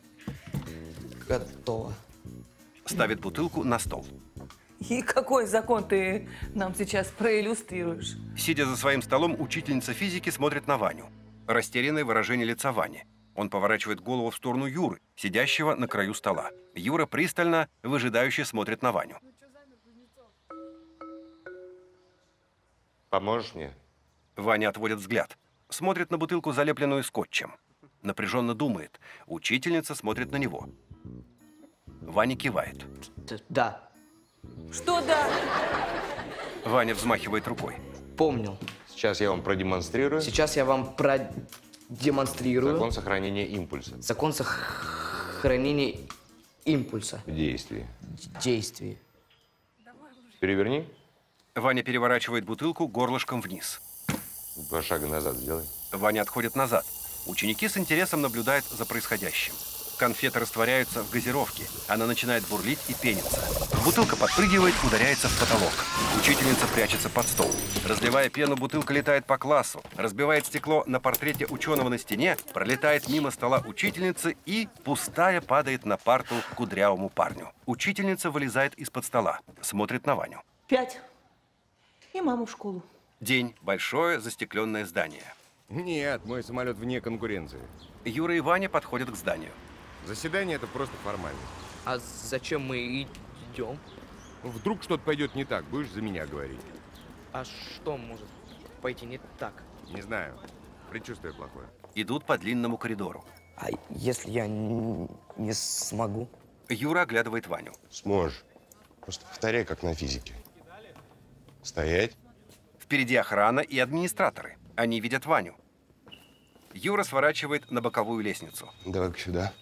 Готово. Ставит бутылку на стол. И какой закон ты нам сейчас проиллюстрируешь? Сидя за своим столом, учительница физики смотрит на Ваню. Растерянное выражение лица Вани. Он поворачивает голову в сторону Юры, сидящего на краю стола. Юра пристально, выжидающе смотрит на Ваню. Поможешь мне? Ваня отводит взгляд. Смотрит на бутылку, залепленную скотчем. Напряженно думает. Учительница смотрит на него. Ваня кивает. Да. Что да? Ваня взмахивает рукой. Помнил. Сейчас я вам продемонстрирую. Сейчас я вам продемонстрирую. Закон сохранения импульса. Закон сохранения импульса. В действии. В действии. Переверни. Ваня переворачивает бутылку горлышком вниз. Два шага назад сделай. Ваня отходит назад. Ученики с интересом наблюдают за происходящим. Конфеты растворяются в газировке. Она начинает бурлить и пениться. Бутылка подпрыгивает, ударяется в потолок. Учительница прячется под стол. Разливая пену, бутылка летает по классу, разбивает стекло на портрете ученого на стене, пролетает мимо стола учительницы и, пустая, падает на парту к кудрявому парню. Учительница вылезает из-под стола, смотрит на Ваню. Пять. И маму в школу. День. Большое застекленное здание. Нет, мой самолет вне конкуренции. Юра и Ваня подходят к зданию. Заседание – это просто формальность. А зачем мы идем? Вдруг что-то пойдет не так, будешь за меня говорить. А что может пойти не так? Не знаю. Предчувствие плохое. Идут по длинному коридору. А если я не, не смогу? Юра оглядывает Ваню. Сможешь. Просто повторяй, как на физике. Стоять. Впереди охрана и администраторы. Они видят Ваню. Юра сворачивает на боковую лестницу. Давай-ка сюда.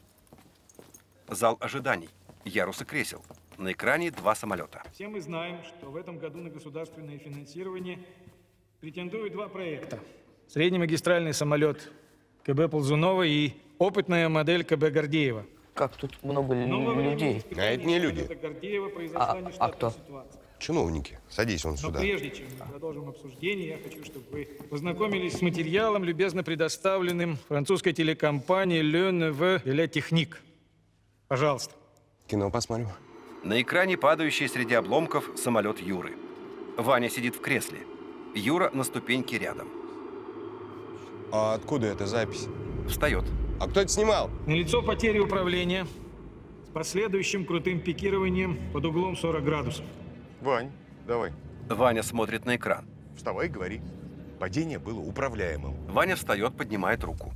Зал ожиданий. Ярусы кресел. На экране два самолета. Все мы знаем, что в этом году на государственное финансирование претендуют два проекта. Среднемагистральный самолет КБ Ползунова и опытная модель КБ Гордеева. Как тут много людей? А это не люди. А, а кто? Чиновники. Садись вон Но сюда. прежде чем мы продолжим обсуждение, я хочу, чтобы вы познакомились с материалом, любезно предоставленным французской телекомпанией Le Nouveau de la Technique. Пожалуйста. Кино посмотрим. На экране падающий среди обломков самолет Юры. Ваня сидит в кресле. Юра на ступеньке рядом. А откуда эта запись? Встает. А кто это снимал? Налицо потери управления с последующим крутым пикированием под углом сорок градусов. Вань, давай. Ваня смотрит на экран. Вставай, говори. Падение было управляемым. Ваня встает, поднимает руку.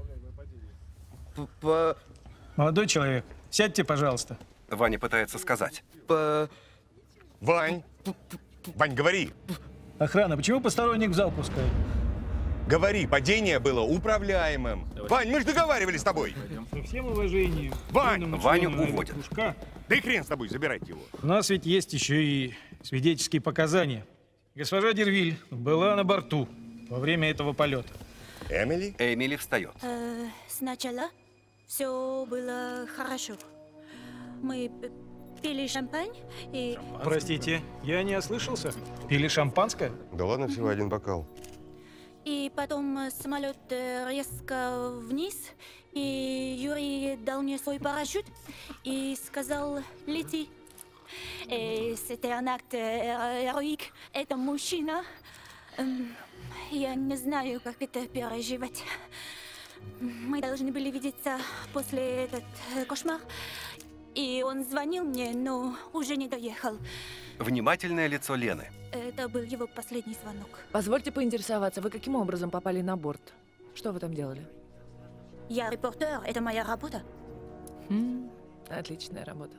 П Молодой человек, сядьте, пожалуйста. Ваня пытается сказать. П Вань! Вань, говори! Охрана, почему посторонних в зал пускают? Говори, падение было управляемым. Давай. Вань, мы же договаривались с тобой. Со всем уважением. Вань! Ваню уводят. Кружка, да и хрен с тобой, забирайте его. у нас ведь есть еще и свидетельские показания. Госпожа Дервиль была на борту. во время этого полета? Эмили? Эмили встает. Э, сначала все было хорошо. Мы п- пили шампань и... Простите, я не ослышался? Пили шампанское? Да ладно, всего один бокал. И потом самолет э, резко вниз, и Юрий дал мне свой парашют и сказал «лети». И c'était un acte héroïque. Это мужчина. Эм, Я не знаю, как это переживать. Мы должны были видеться после этот э, кошмар. И он звонил мне, но уже не доехал. Внимательное лицо Лены. Это был его последний звонок. Позвольте поинтересоваться, вы каким образом попали на борт? Что вы там делали? Я репортер, это моя работа. Хм, отличная работа.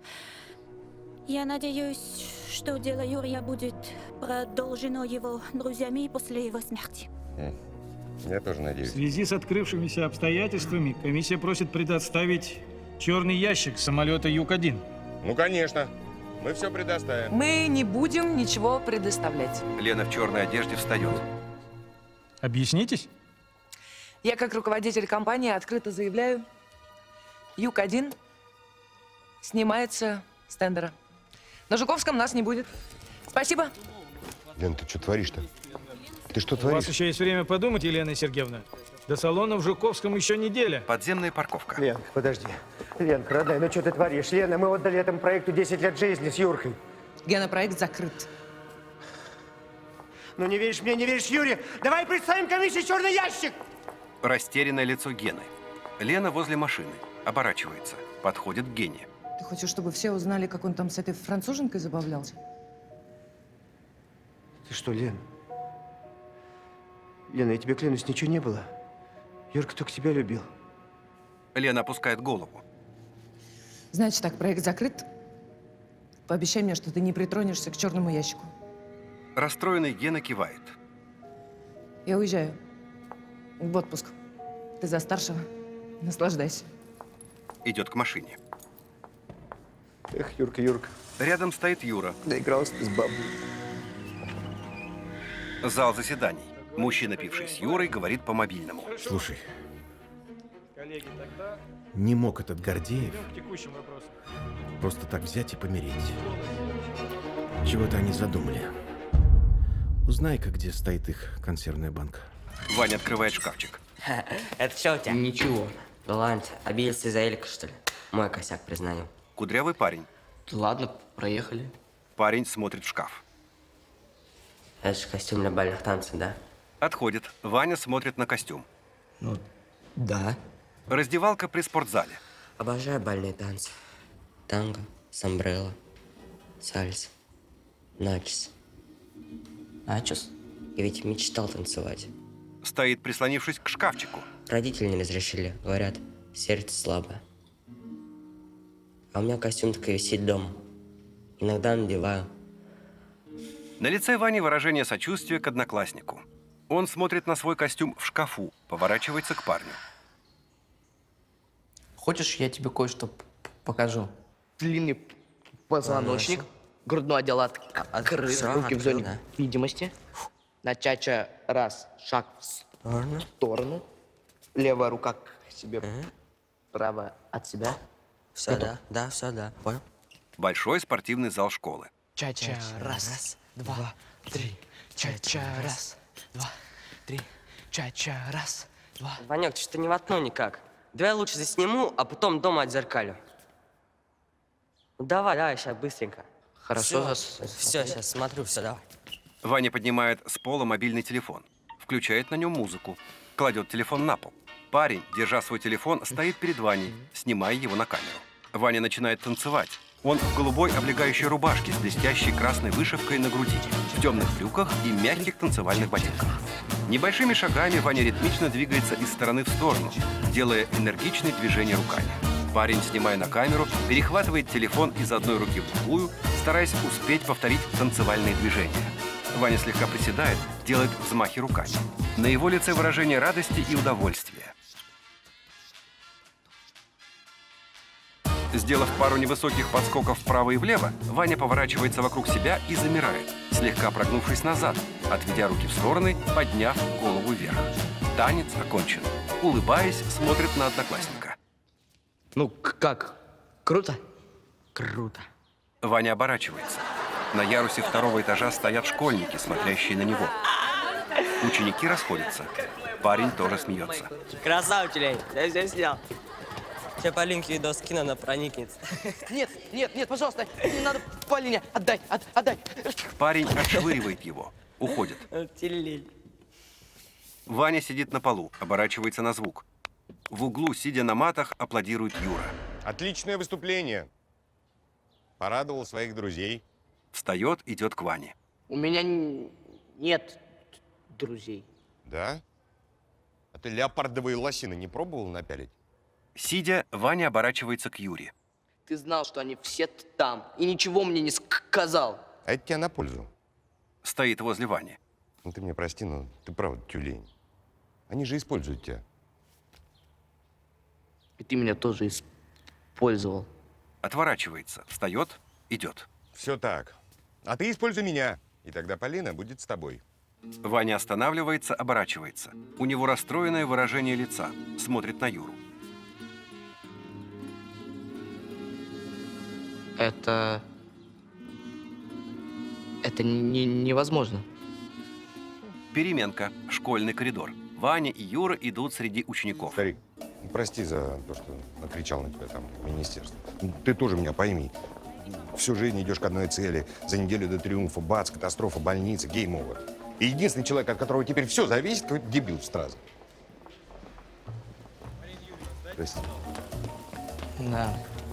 Я надеюсь, что дело Юрия будет продолжено его друзьями после его смерти. Я тоже В надеюсь. связи с открывшимися обстоятельствами комиссия просит предоставить черный ящик самолета Юг один. Ну, конечно. Мы все предоставим. Мы не будем ничего предоставлять. Лена в черной одежде встает. Объяснитесь? Я, как руководитель компании, открыто заявляю, Юг один снимается с тендера. На Жуковском нас не будет. Спасибо. Лен, ты что творишь-то? Ты что У вас творишь? еще есть время подумать, Елена Сергеевна. До салона в Жуковском еще неделя. Подземная парковка. Лен, подожди. Ленка, родная, ну что ты творишь? Лена, мы отдали этому проекту десять лет жизни с Юркой. Гена, проект закрыт. Ну не веришь мне, не веришь Юре? Давай представим комиссии черный ящик! Растерянное лицо Гены. Лена возле машины. Оборачивается. Подходит к Гене. Ты хочешь, чтобы все узнали, как он там с этой француженкой забавлялся? Ты что, Лен? Лена, я тебе клянусь, ничего не было. Юрка только тебя любил. Лена опускает голову. Значит так, проект закрыт. Пообещай мне, что ты не притронешься к черному ящику. Расстроенный Гена кивает. Я уезжаю. В отпуск. Ты за старшего. Наслаждайся. Идет к машине. Эх, Юрка, Юрка. Рядом стоит Юра. Доигрался ты с бабой. Зал заседаний. Мужчина, пивший с Юрой, говорит по мобильному. Слушай, не мог этот Гордеев просто так взять и помереть. Чего-то они задумали. Узнай-ка, где стоит их консервная банка. Ваня открывает шкафчик. Это что у тебя? Ничего. Да ладно, обиделся из-за Элика, что ли? Мой косяк, признаю. Кудрявый парень. Ладно, проехали. Парень смотрит в шкаф. Это же костюм для бальных танцев, да? Отходит. Ваня смотрит на костюм. Ну, да. Раздевалка при спортзале. Обожаю бальные танцы. Танго, сомбрело, сальса, начос. Начос? Я ведь мечтал танцевать. Стоит, прислонившись к шкафчику. Родители не разрешили. Говорят, сердце слабое. А у меня костюм так и висит дома. Иногда надеваю. На лице Вани выражение сочувствия к однокласснику. Он смотрит на свой костюм в шкафу, поворачивается к парню. Хочешь, я тебе кое-что покажу? Длинный позвоночник, грудной отдел от, открыт, руки в зоне да. видимости. На чача раз, шаг в сторону. сторону. Левая рука к себе, правая от себя. Все, Готов? да, да, все, да. Понял? Большой спортивный зал школы. Ча-ча, раз, два, три. Ча-ча, раз, два, три. Ча-ча, раз, два. Ванек, ты что-то не воткнул никак. Давай лучше засниму, а потом дома отзеркалю. Ну давай, давай, сейчас быстренько. Хорошо. Все, все, сейчас смотрю, все, давай. Ваня поднимает с пола мобильный телефон. Включает на нем музыку. Кладет телефон на пол. Парень, держа свой телефон, стоит перед Ваней, снимая его на камеру. Ваня начинает танцевать. Он в голубой облегающей рубашке с блестящей красной вышивкой на груди, в темных брюках и мягких танцевальных ботинках. Небольшими шагами Ваня ритмично двигается из стороны в сторону, делая энергичные движения руками. Парень, снимая на камеру, перехватывает телефон из одной руки в другую, стараясь успеть повторить танцевальные движения. Ваня слегка приседает, делает взмахи руками. На его лице выражение радости и удовольствия. Сделав пару невысоких подскоков вправо и влево, Ваня поворачивается вокруг себя и замирает, слегка прогнувшись назад, отведя руки в стороны, подняв голову вверх. Танец окончен. Улыбаясь, смотрит на одноклассника. Ну, как? Круто? Круто. Ваня оборачивается. На ярусе второго этажа стоят школьники, смотрящие на него. Ученики расходятся. Парень тоже смеется. Красавчик, я все снял. Сейчас Полинке видос скину, она проникнется. Нет, нет, нет, пожалуйста, не надо Полине. Отдай, от, отдай. Парень отшвыривает его. Уходит. Ваня сидит на полу, оборачивается на звук. В углу, сидя на матах, аплодирует Юра. Отличное выступление. Порадовал своих друзей. Встает, идет к Ване. У меня нет друзей. Да? А ты леопардовые лосины не пробовал напялить? Сидя, Ваня оборачивается к Юре. Ты знал, что они все там, и ничего мне не сказал. А это тебе на пользу. Стоит возле Вани. Ну ты мне прости, но ты правда тюлень. Они же используют тебя. И ты меня тоже использовал. Отворачивается, встает, идет. Все так. А ты используй меня, и тогда Полина будет с тобой. Ваня останавливается, оборачивается. У него расстроенное выражение лица. Смотрит на Юру. Это... Это не, невозможно. Переменка. Школьный коридор. Ваня и Юра идут среди учеников. Старик, прости за то, что накричал на тебя там в министерстве. Ты тоже меня пойми. Всю жизнь идешь к одной цели. За неделю до триумфа, бац, катастрофа, больница, гейм-овер. И единственный человек, от которого теперь все зависит, какой-то дебил в стразе. Прости. Да.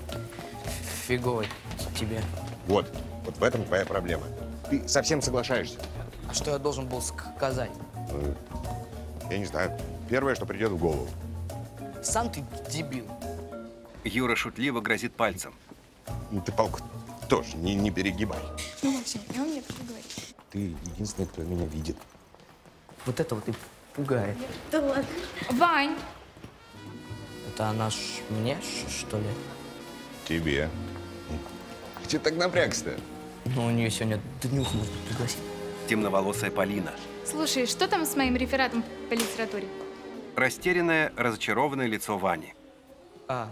Фиговый тебе. Вот. Вот в этом твоя проблема. Ты совсем соглашаешься. А что я должен был сказать? Ну, я не знаю. Первое, что придет в голову. Сам ты дебил. Юра шутливо грозит пальцем. Ну, ты палку тоже не, не перегибай. Ну, Максим, не умею говорить. Ты единственный, кто меня видит. Вот это вот и пугает. Да ладно. Вань! Это она ж мне, что ли? Тебе. Че так напрягся-то? Ну, у нее сегодня днюху можно пригласить. Темноволосая Полина. Слушай, что там с моим рефератом по литературе? Растерянное, разочарованное лицо Вани. А,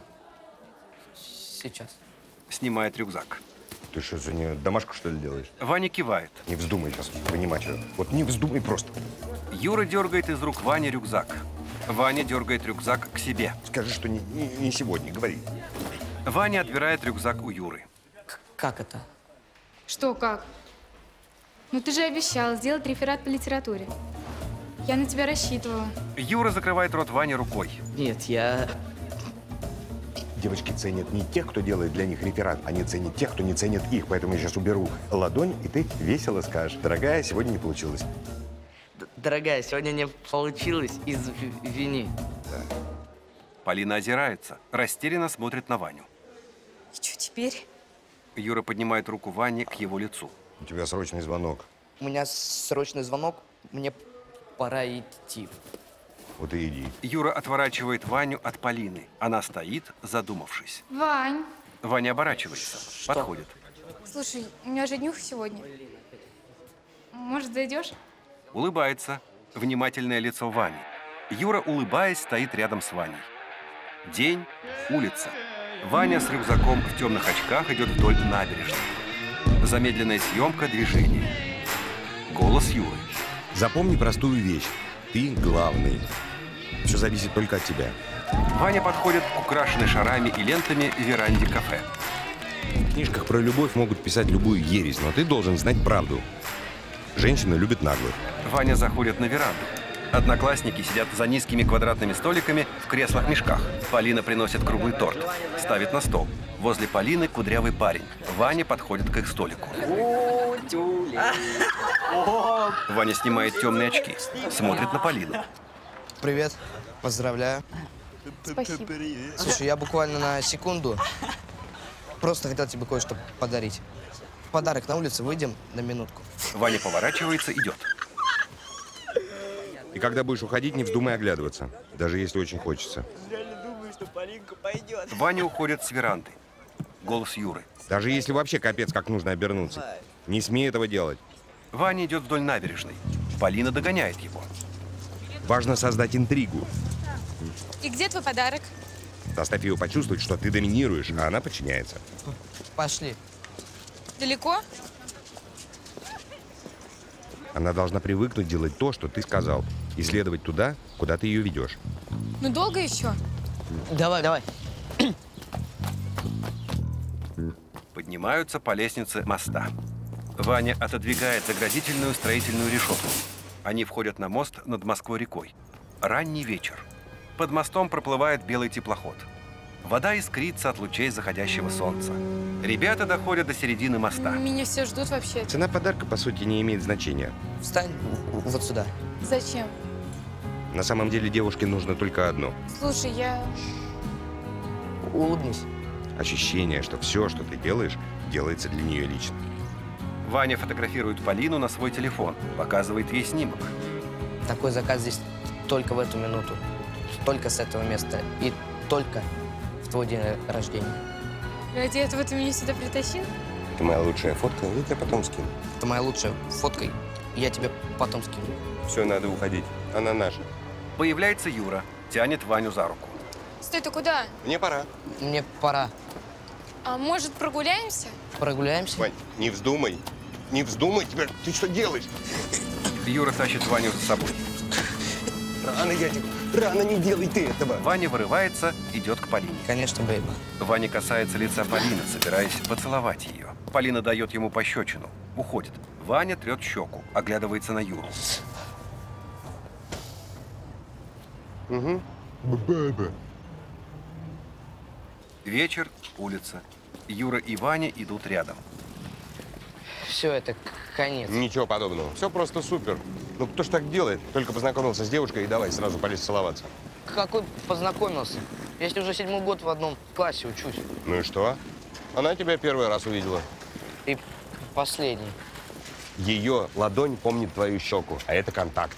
сейчас. Снимает рюкзак. Ты что, за нее домашку, что ли, делаешь? Ваня кивает. Не вздумай сейчас понимать ее. Вот не вздумай просто. Юра дергает из рук Вани рюкзак. Ваня дергает рюкзак к себе. Скажи, что не, не, не сегодня, говори. Ваня отбирает рюкзак у Юры. Как это? Что, как? Ну ты же обещал сделать реферат по литературе. Я на тебя рассчитывала. Юра закрывает рот Вани рукой. Нет, я... Девочки ценят не тех, кто делает для них реферат, они ценят тех, кто не ценит их. Поэтому я сейчас уберу ладонь, и ты весело скажешь: дорогая, сегодня не получилось. Дорогая, сегодня не получилось, извини. Да. Полина озирается, растерянно смотрит на Ваню. И что теперь? Юра поднимает руку Вани к его лицу. У тебя срочный звонок. У меня срочный звонок, мне пора идти. Вот и иди. Юра отворачивает Ваню от Полины. Она стоит, задумавшись. Вань! Ваня оборачивается, Что? подходит. Слушай, у меня же днюх сегодня. Может, зайдешь? Улыбается. Внимательное лицо Вани. Юра, улыбаясь, стоит рядом с Ваней. День, улица. Ваня с рюкзаком в темных очках идет вдоль набережной. Замедленная съемка, движение. Голос Юры. Запомни простую вещь. Ты главный. Все зависит только от тебя. Ваня подходит к украшенной шарами и лентами веранде кафе. В книжках про любовь могут писать любую ересь, но ты должен знать правду. Женщины любят наглых. Ваня заходит на веранду. Одноклассники сидят за низкими квадратными столиками в креслах-мешках. Полина приносит круглый торт. Ставит на стол. Возле Полины кудрявый парень. Ваня подходит к их столику. Ваня снимает темные очки. Смотрит на Полину. Привет. Поздравляю. Спасибо. Слушай, я буквально на секунду просто хотел тебе кое-что подарить. Подарок на улице, выйдем на минутку. Ваня поворачивается, идет. И когда будешь уходить, не вздумай оглядываться, даже если очень хочется. Реально думаю, что Полинка пойдет. Ваня уходит с веранды. Голос Юры. Даже если вообще капец как нужно обернуться. Не смей этого делать. Ваня идет вдоль набережной. Полина догоняет его. Важно создать интригу. И где твой подарок? Заставь ее почувствовать, что ты доминируешь, а она подчиняется. Пошли. Далеко? Она должна привыкнуть делать то, что ты сказал, и следовать туда, куда ты ее ведешь. Ну долго еще? Давай, давай. Поднимаются по лестнице моста. Ваня отодвигает заградительную строительную решетку. Они входят на мост над Москвой-рекой. Ранний вечер. Под мостом проплывает белый теплоход. Вода искрится от лучей заходящего солнца. Ребята доходят до середины моста. Меня все ждут вообще. Цена подарка, по сути, не имеет значения. Встань вот сюда. Зачем? На самом деле девушке нужно только одно. Слушай, я... Улыбнись. Ощущение, что все, что ты делаешь, делается для нее лично. Ваня фотографирует Полину на свой телефон, показывает ей снимок. Такой заказ здесь только в эту минуту. Только с этого места. И только в твой день рождения. Ради этого ты меня сюда притащил? Это моя лучшая фотка, я тебе потом скину. Это моя лучшая фотка, я тебе потом скину. Все, надо уходить. Она наша. Появляется Юра, тянет Ваню за руку. Стой, ты куда? Мне пора. Мне пора. А может, прогуляемся? Прогуляемся? Вань, не вздумай. Не вздумай тебя. Ты что делаешь? Юра тащит Ваню за собой. Рано, Ядик. Рано, не делай ты этого. Ваня вырывается, идет к Полине. Конечно, бейба. Ваня касается лица Полины, собираясь поцеловать ее. Полина дает ему пощечину. Уходит. Ваня трет щеку, оглядывается на Юру. Угу. Бэбэ. Вечер, улица. Юра и Ваня идут рядом. Все, это конец. Ничего подобного. Все просто супер. Ну кто ж так делает? Только познакомился с девушкой и давай сразу полез целоваться. Какой познакомился? Я здесь уже седьмой год в одном классе учусь. Ну и что? Она тебя первый раз увидела. И последний. Ее ладонь помнит твою щеку, а это контакт.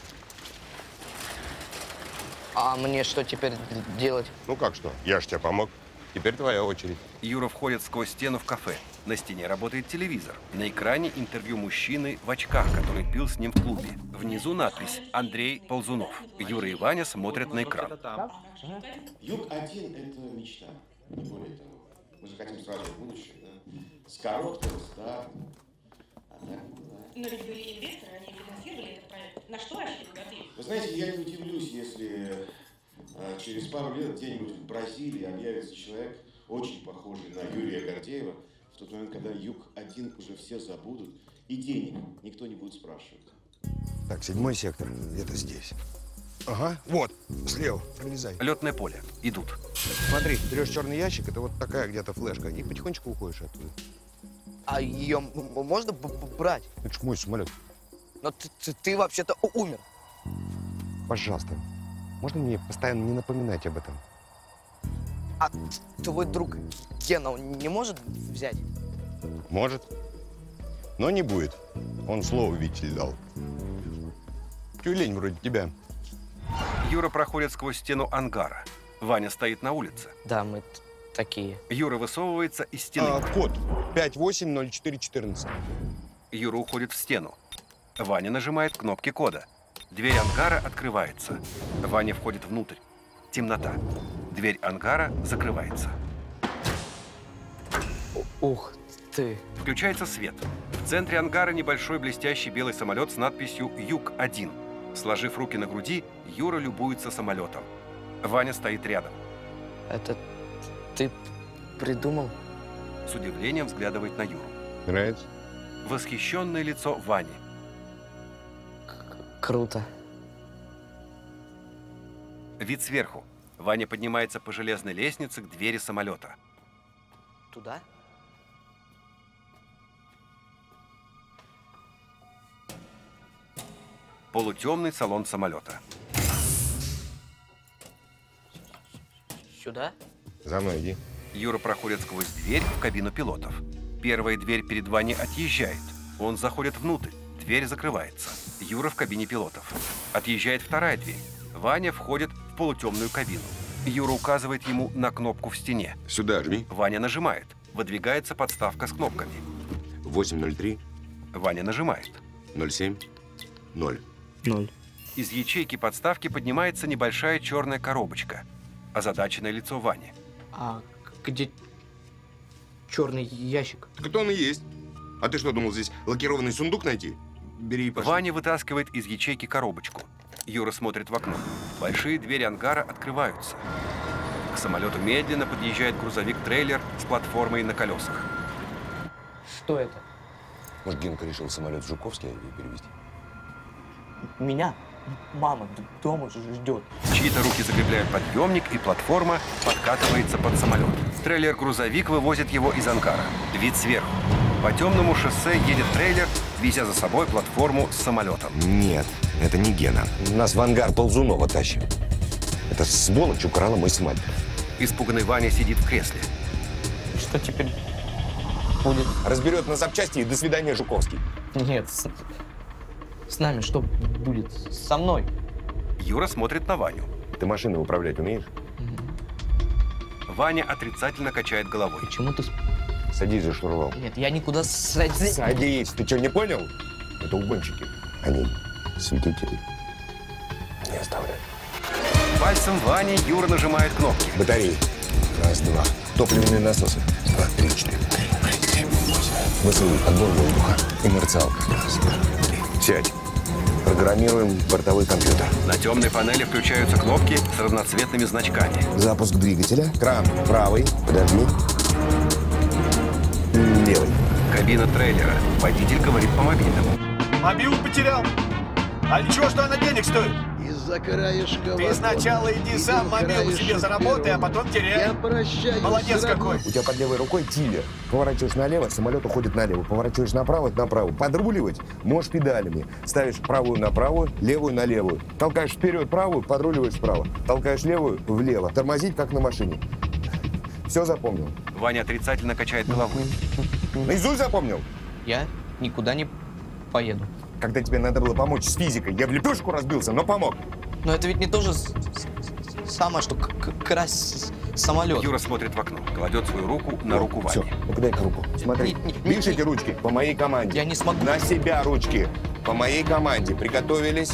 А мне что теперь делать? Ну как что? Я ж тебе помог. Теперь твоя очередь. Юра входит сквозь стену в кафе. На стене работает телевизор. На экране интервью мужчины в очках, который пил с ним в клубе. Внизу надпись «Андрей Ползунов». Юра и Ваня смотрят на экран. Юг один – это мечта, не более того. Мы же хотим сразу в будущее, да? С короткого старта. А так не бывает. Но ведь были инвесторы, они финансировали этот проект. На что рассчитывают богатые? Вы знаете, я не удивлюсь, если а, через пару лет где-нибудь в Бразилии объявится человек, очень похожий на Юрия Гордеева, в тот момент, когда Юг один уже все забудут, и денег никто не будет спрашивать. Так, седьмой сектор, где-то здесь. Ага, вот, слева, пролезай. Летное поле. Идут. Смотри, берешь черный ящик, это вот такая где-то флешка, и потихонечку уходишь оттуда. А ее можно брать? Это ж мой самолет. Но ты, ты, ты вообще-то умер. Пожалуйста, можно мне постоянно не напоминать об этом? А твой друг Гена, он не может взять? Может, но не будет. Он слово, видите ли, дал. Тюлень вроде тебя. Юра проходит сквозь стену ангара. Ваня стоит на улице. Да, мы такие. Юра высовывается из стены. А, код пять восемь ноль четыре четырнадцать. Юра уходит в стену. Ваня нажимает кнопки кода. Дверь ангара открывается. Ваня входит внутрь. Темнота. Дверь ангара закрывается. Ух ты. Включается свет. В центре ангара небольшой блестящий белый самолет с надписью Юг один. Сложив руки на груди, Юра любуется самолетом. Ваня стоит рядом. Это ты придумал? С удивлением взглядывает на Юру. Нравится? Восхищенное лицо Вани. Круто. Вид сверху. Ваня поднимается по железной лестнице к двери самолета. Туда? Полутемный салон самолета. Сюда? За мной иди. Юра проходит сквозь дверь в кабину пилотов. Первая дверь перед Ваней отъезжает. Он заходит внутрь. Дверь закрывается. Юра в кабине пилотов. Отъезжает вторая дверь. Ваня входит в полутемную кабину. Юра указывает ему на кнопку в стене. Сюда жми. Ваня нажимает. Выдвигается подставка с кнопками. восемь ноль три. Ваня нажимает. ноль семь. ноль. Ноль. Из ячейки подставки поднимается небольшая черная коробочка. Озадаченное лицо Вани. А где черный ящик? Так это он и есть. А ты что, думал, здесь лакированный сундук найти? Бери и пошли. Ваня вытаскивает из ячейки коробочку. Юра смотрит в окно. Большие двери ангара открываются. К самолету медленно подъезжает грузовик-трейлер с платформой на колесах. Что это? Может, Генка решил самолет в Жуковский перевезти? Меня? Мама дома ждет. Чьи-то руки закрепляют подъемник, и платформа подкатывается под самолет. Трейлер-грузовик вывозит его из ангара. Вид сверху. По темному шоссе едет трейлер, везя за собой платформу с самолетом. Нет, это не Гена. Нас в ангар Ползунова тащит. Это сволочь украла мой самолет. Испуганный Ваня сидит в кресле. Что теперь будет? Разберет на запчасти и до свидания, Жуковский. Нет, с, с нами что будет? Со мной? Юра смотрит на Ваню. Ты машиной управлять умеешь? Ваня отрицательно качает головой. Почему ты... Садись за штурвал. Нет, я никуда садись. Садись. Ты что, не понял? Это угонщики. Они свидетели. Не оставляют. Пальцем Вани Юра нажимает кнопки. Батареи. Раз, два. Топливные насосы. Два, три, четыре, пять, семь, восемь. ВСУ. Отбор воздуха. Иммерциалка. Раз, два, три. Сядь. Программируем бортовой компьютер. На темной панели включаются кнопки с разноцветными значками. Запуск двигателя. Кран правый. Подожди. Левый. Кабина трейлера. Водитель говорит по мобильному. Мобилу потерял. А ничего, что она денег стоит? Из-за краешка. Ты сначала иди сам мобилу себе заработай, а потом теряй. Я прощаюсь. Молодец какой. У тебя под левой рукой тиллер. Поворачиваешь налево, самолет уходит налево. Поворачиваешь направо, направо. Подруливать можешь педалями. Ставишь правую на правую, левую на левую. Толкаешь вперед правую, подруливаешь вправо. Толкаешь левую влево. Тормозить, как на машине. Все запомнил? Ваня отрицательно качает головой. Наизусть запомнил? Я никуда не поеду. Когда тебе надо было помочь с физикой, я в лепешку разбился, но помог. Но это ведь не то же с- с- самое, что к- к- красть самолет. Юра смотрит в окно, кладет свою руку на руку Вани. Все, ну дай-ка руку. Смотри, Не- не- видишь не- эти ручки? По моей команде. Я не смогу. На себя ручки. По моей команде. Приготовились.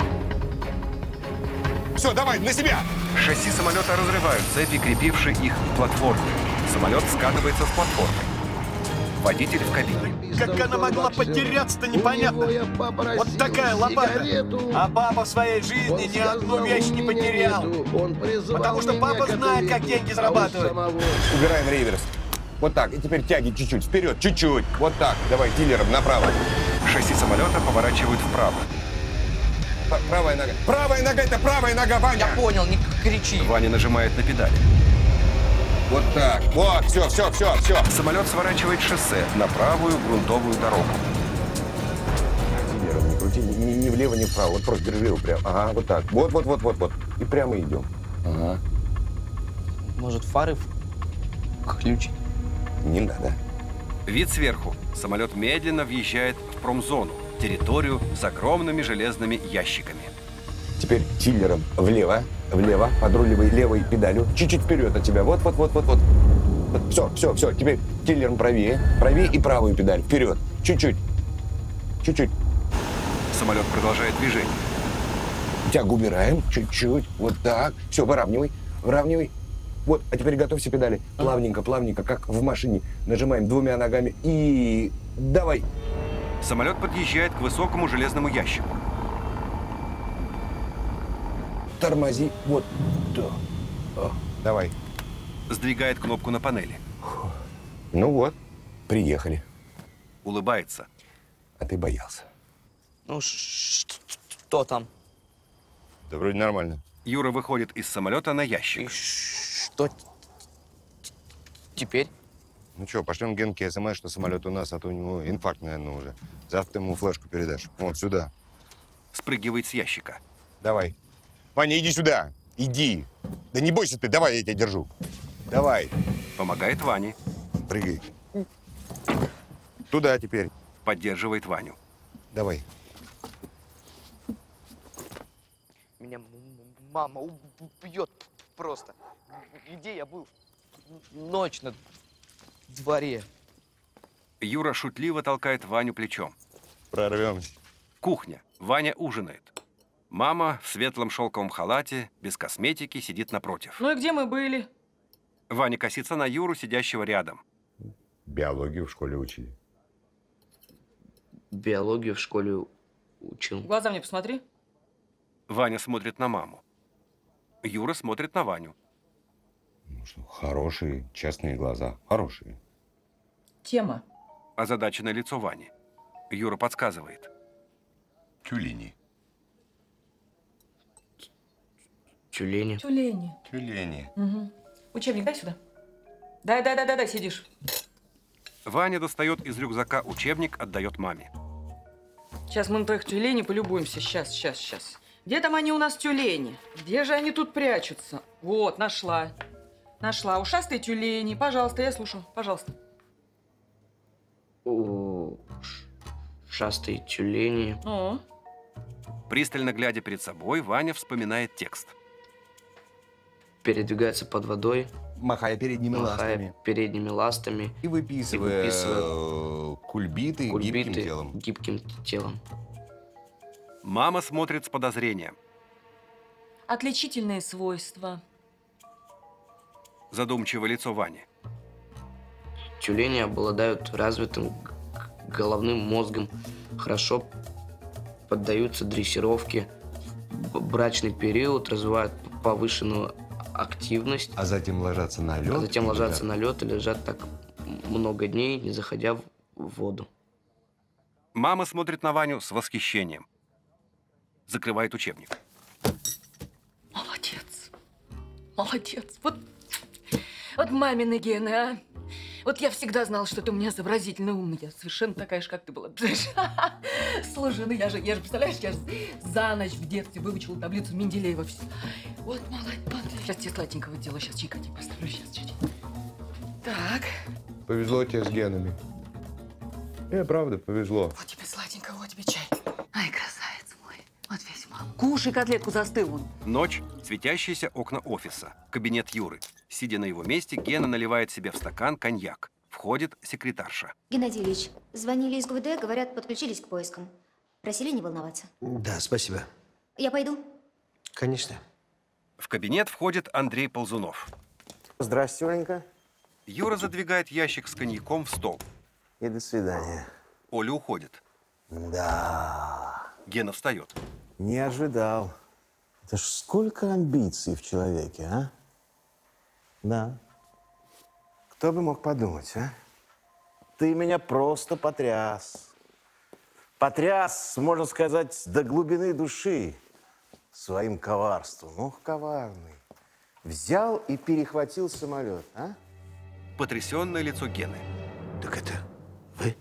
Все, давай, на себя! Шасси самолета разрывают цепи, крепившие их к платформе. Самолет скатывается с платформы. Водитель в кабине. Как она могла потеряться-то, непонятно. Вот такая лопата. А папа в своей жизни ни одну вещь не потерял. Потому что папа знает, как деньги зарабатывать. Убираем реверс. Вот так. И теперь тяги чуть-чуть. Вперед, чуть-чуть. Вот так. Давай, тиллером направо. Шасси самолета поворачивают вправо. П- Правая нога. Правая нога, это правая нога, Ваня! Я понял, не кричи. Ваня нажимает на педали. Вот так. Вот, все, все, все, все. Самолет сворачивает с шоссе на правую грунтовую дорогу. Тиллером не крути, ни, ни влево, ни вправо. Вот просто держи его прямо. Ага, вот так. Вот, вот, вот, вот, вот. И прямо идем. Ага. Может, фары включить? Не надо. Вид сверху. Самолет медленно въезжает в промзону, территорию с огромными железными ящиками. Теперь тиллером влево, влево, подруливай левой педалью, чуть-чуть вперед от тебя. Вот, вот, вот, вот, вот. Вот, все, все, все. Теперь тиллером правее, правее и правую педаль. Вперед. Чуть-чуть. Чуть-чуть. Самолет продолжает движение. Тягу убираем. Чуть-чуть. Вот так. Все, выравнивай. Выравнивай. Вот, а теперь готовься педали. Плавненько, плавненько, как в машине. Нажимаем двумя ногами и давай. Самолет подъезжает к высокому железному ящику. Тормози. Вот. Да. О, давай. Сдвигает кнопку на панели. Ну вот, приехали. Улыбается. А ты боялся. Ну, ш- что там? Да вроде нормально. Юра выходит из самолета на ящик. Что теперь? Ну что, пошлем Генке смс, что самолет у нас, а то у него инфаркт, наверное, уже. Завтра ты ему флешку передашь. Вот сюда. Спрыгивает с ящика. Давай. Ваня, иди сюда. Иди. Да не бойся ты, давай, я тебя держу. Давай. Помогает Ване. Прыгай. Туда теперь. Поддерживает Ваню. Давай. Меня м- мама убьет просто. Где я был? Ночь на в дворе. Юра шутливо толкает Ваню плечом. Прорвемся. Кухня. Ваня ужинает. Мама в светлом шелковом халате, без косметики, сидит напротив. Ну и где мы были? Ваня косится на Юру, сидящего рядом. Биологию в школе учили. Биологию в школе учил. В глаза мне посмотри. Ваня смотрит на маму. Юра смотрит на Ваню. Хорошие, честные глаза. Хорошие. Тема. Озадаченное лицо Вани. Юра подсказывает. Тюлени. Тюлени. Тюлени. Тюлени. Угу. Учебник дай сюда. Дай, дай, дай, дай, дай, сидишь. Ваня достает из рюкзака учебник, отдает маме. Сейчас мы на твоих тюленей полюбуемся. Сейчас, сейчас, сейчас. Где там они у нас, тюлени? Где же они тут прячутся? Вот, нашла. Нашла. Ушастые тюлени. Пожалуйста, я слушаю. Пожалуйста. О, ушастые тюлени. О. Пристально глядя перед собой, Ваня вспоминает текст. Передвигается под водой. Махая передними махая ластами. передними ластами. И выписывая, и выписывая кульбиты, кульбиты гибким телом. гибким телом. Мама смотрит с подозрением. Отличительные свойства. Задумчивое лицо Вани. Тюлени обладают развитым г- головным мозгом, хорошо поддаются дрессировке, в брачный период развивают повышенную активность. А затем ложатся на лед. А затем ложатся на лед и лежат так много дней, не заходя в воду. Мама смотрит на Ваню с восхищением. Закрывает учебник. Молодец. Молодец. Вот, вот мамины гены, а. Вот я всегда знала, что ты у меня сообразительно умный. Я совершенно такая же, как ты была. Слушай, ну я же, я же, представляешь, я же за ночь в детстве выучила таблицу Менделеева. Вот молодец. Сейчас тебе сладенького делаю, сейчас чайкотик поставлю, сейчас чуть-чуть. Так. Повезло тебе с генами. Э, правда, повезло. Вот тебе сладенького, вот тебе чай. Ай, красавец мой. Вот весь мам. Кушай котлетку, застыл он. Ночь, светящиеся окна офиса, кабинет Юры. Сидя на его месте, Гена наливает себе в стакан коньяк. Входит секретарша. Геннадий Ильич, звонили из ГУВД, говорят, подключились к поискам. Просили не волноваться. Да, спасибо. Я пойду? Конечно. В кабинет входит Андрей Ползунов. Здрасте, Оленька. Юра задвигает ящик с коньяком в стол. И до свидания. Оля уходит. Да. Гена встает. Не ожидал. Это ж сколько амбиций в человеке, а? Да. Кто бы мог подумать, а? Ты меня просто потряс. Потряс, можно сказать, до глубины души своим коварством. Ох, коварный. Взял и перехватил самолет, а? Потрясенное лицо Гены. Так это вы?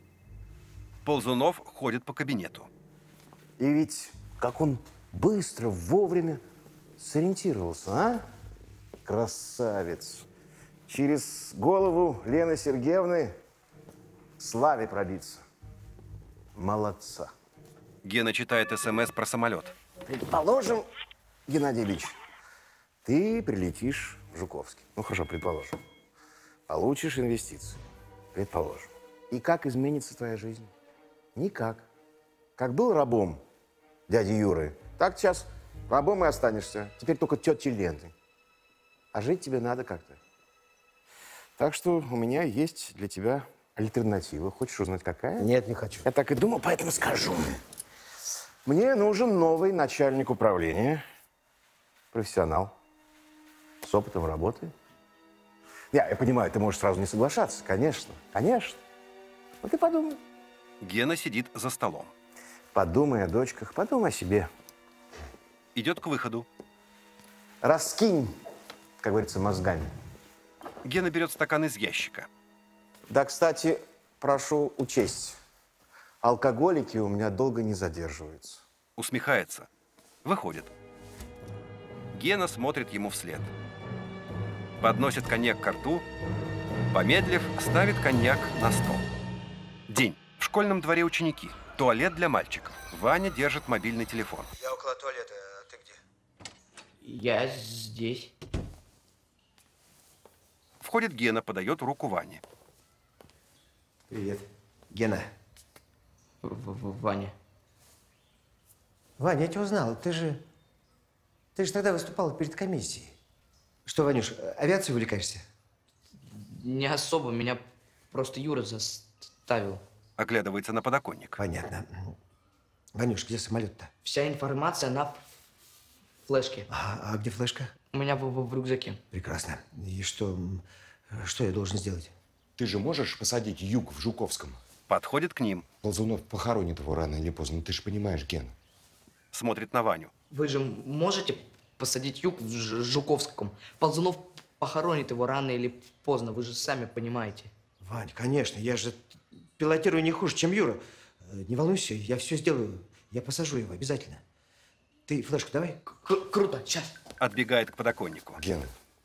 Ползунов ходит по кабинету. И ведь как он быстро, вовремя сориентировался, а? Красавец. Через голову Лены Сергеевны славе пробиться. Молодца. Гена читает СМС про самолет. Предположим, Геннадий Ильич, ты прилетишь в Жуковский. Ну, хорошо, предположим. Получишь инвестиции. Предположим. И как изменится твоя жизнь? Никак. Как был рабом дяди Юры, так сейчас рабом и останешься. Теперь только тети Лены. А жить тебе надо как-то. Так что у меня есть для тебя альтернатива. Хочешь узнать, какая? Нет, не хочу. Я так и думал, поэтому скажу. Мне нужен новый начальник управления. Профессионал. С опытом работы. Я, я понимаю, ты можешь сразу не соглашаться. Конечно, конечно. Но ты подумай. Гена сидит за столом. Подумай о дочках, подумай о себе. Идет к выходу. Раскинь, как говорится, мозгами. Гена берет стакан из ящика. Да, кстати, прошу учесть. Алкоголики у меня долго не задерживаются. Усмехается. Выходит. Гена смотрит ему вслед. Подносит коньяк к рту. Помедлив, ставит коньяк на стол. День. В школьном дворе ученики. Туалет для мальчиков. Ваня держит мобильный телефон. Я около туалета. А ты где? Я здесь. Входит Гена, подает руку Ване. Привет. Гена. Ваня. Ваня, я тебя узнал. Ты же... Ты же тогда выступал перед комиссией. Что, Ванюш, авиацией увлекаешься? Не особо. Меня просто Юра заставил. Оглядывается на подоконник. Понятно. Ванюш, где самолет-то? Вся информация на флешке. А, а где флешка? У меня в, в, в рюкзаке. Прекрасно. И что, что я должен сделать? Ты же можешь посадить юг в Жуковском? Подходит к ним. Ползунов похоронит его рано или поздно. Ты же понимаешь, Ген. Смотрит на Ваню. Вы же можете посадить юг в Ж Жуковском? Ползунов похоронит его рано или поздно. Вы же сами понимаете. Вань, конечно. Я же пилотирую не хуже, чем Юра. Не волнуйся, я все сделаю. Я посажу его обязательно. Ты флешку давай. К круто, сейчас. Отбегает к подоконнику. Ген.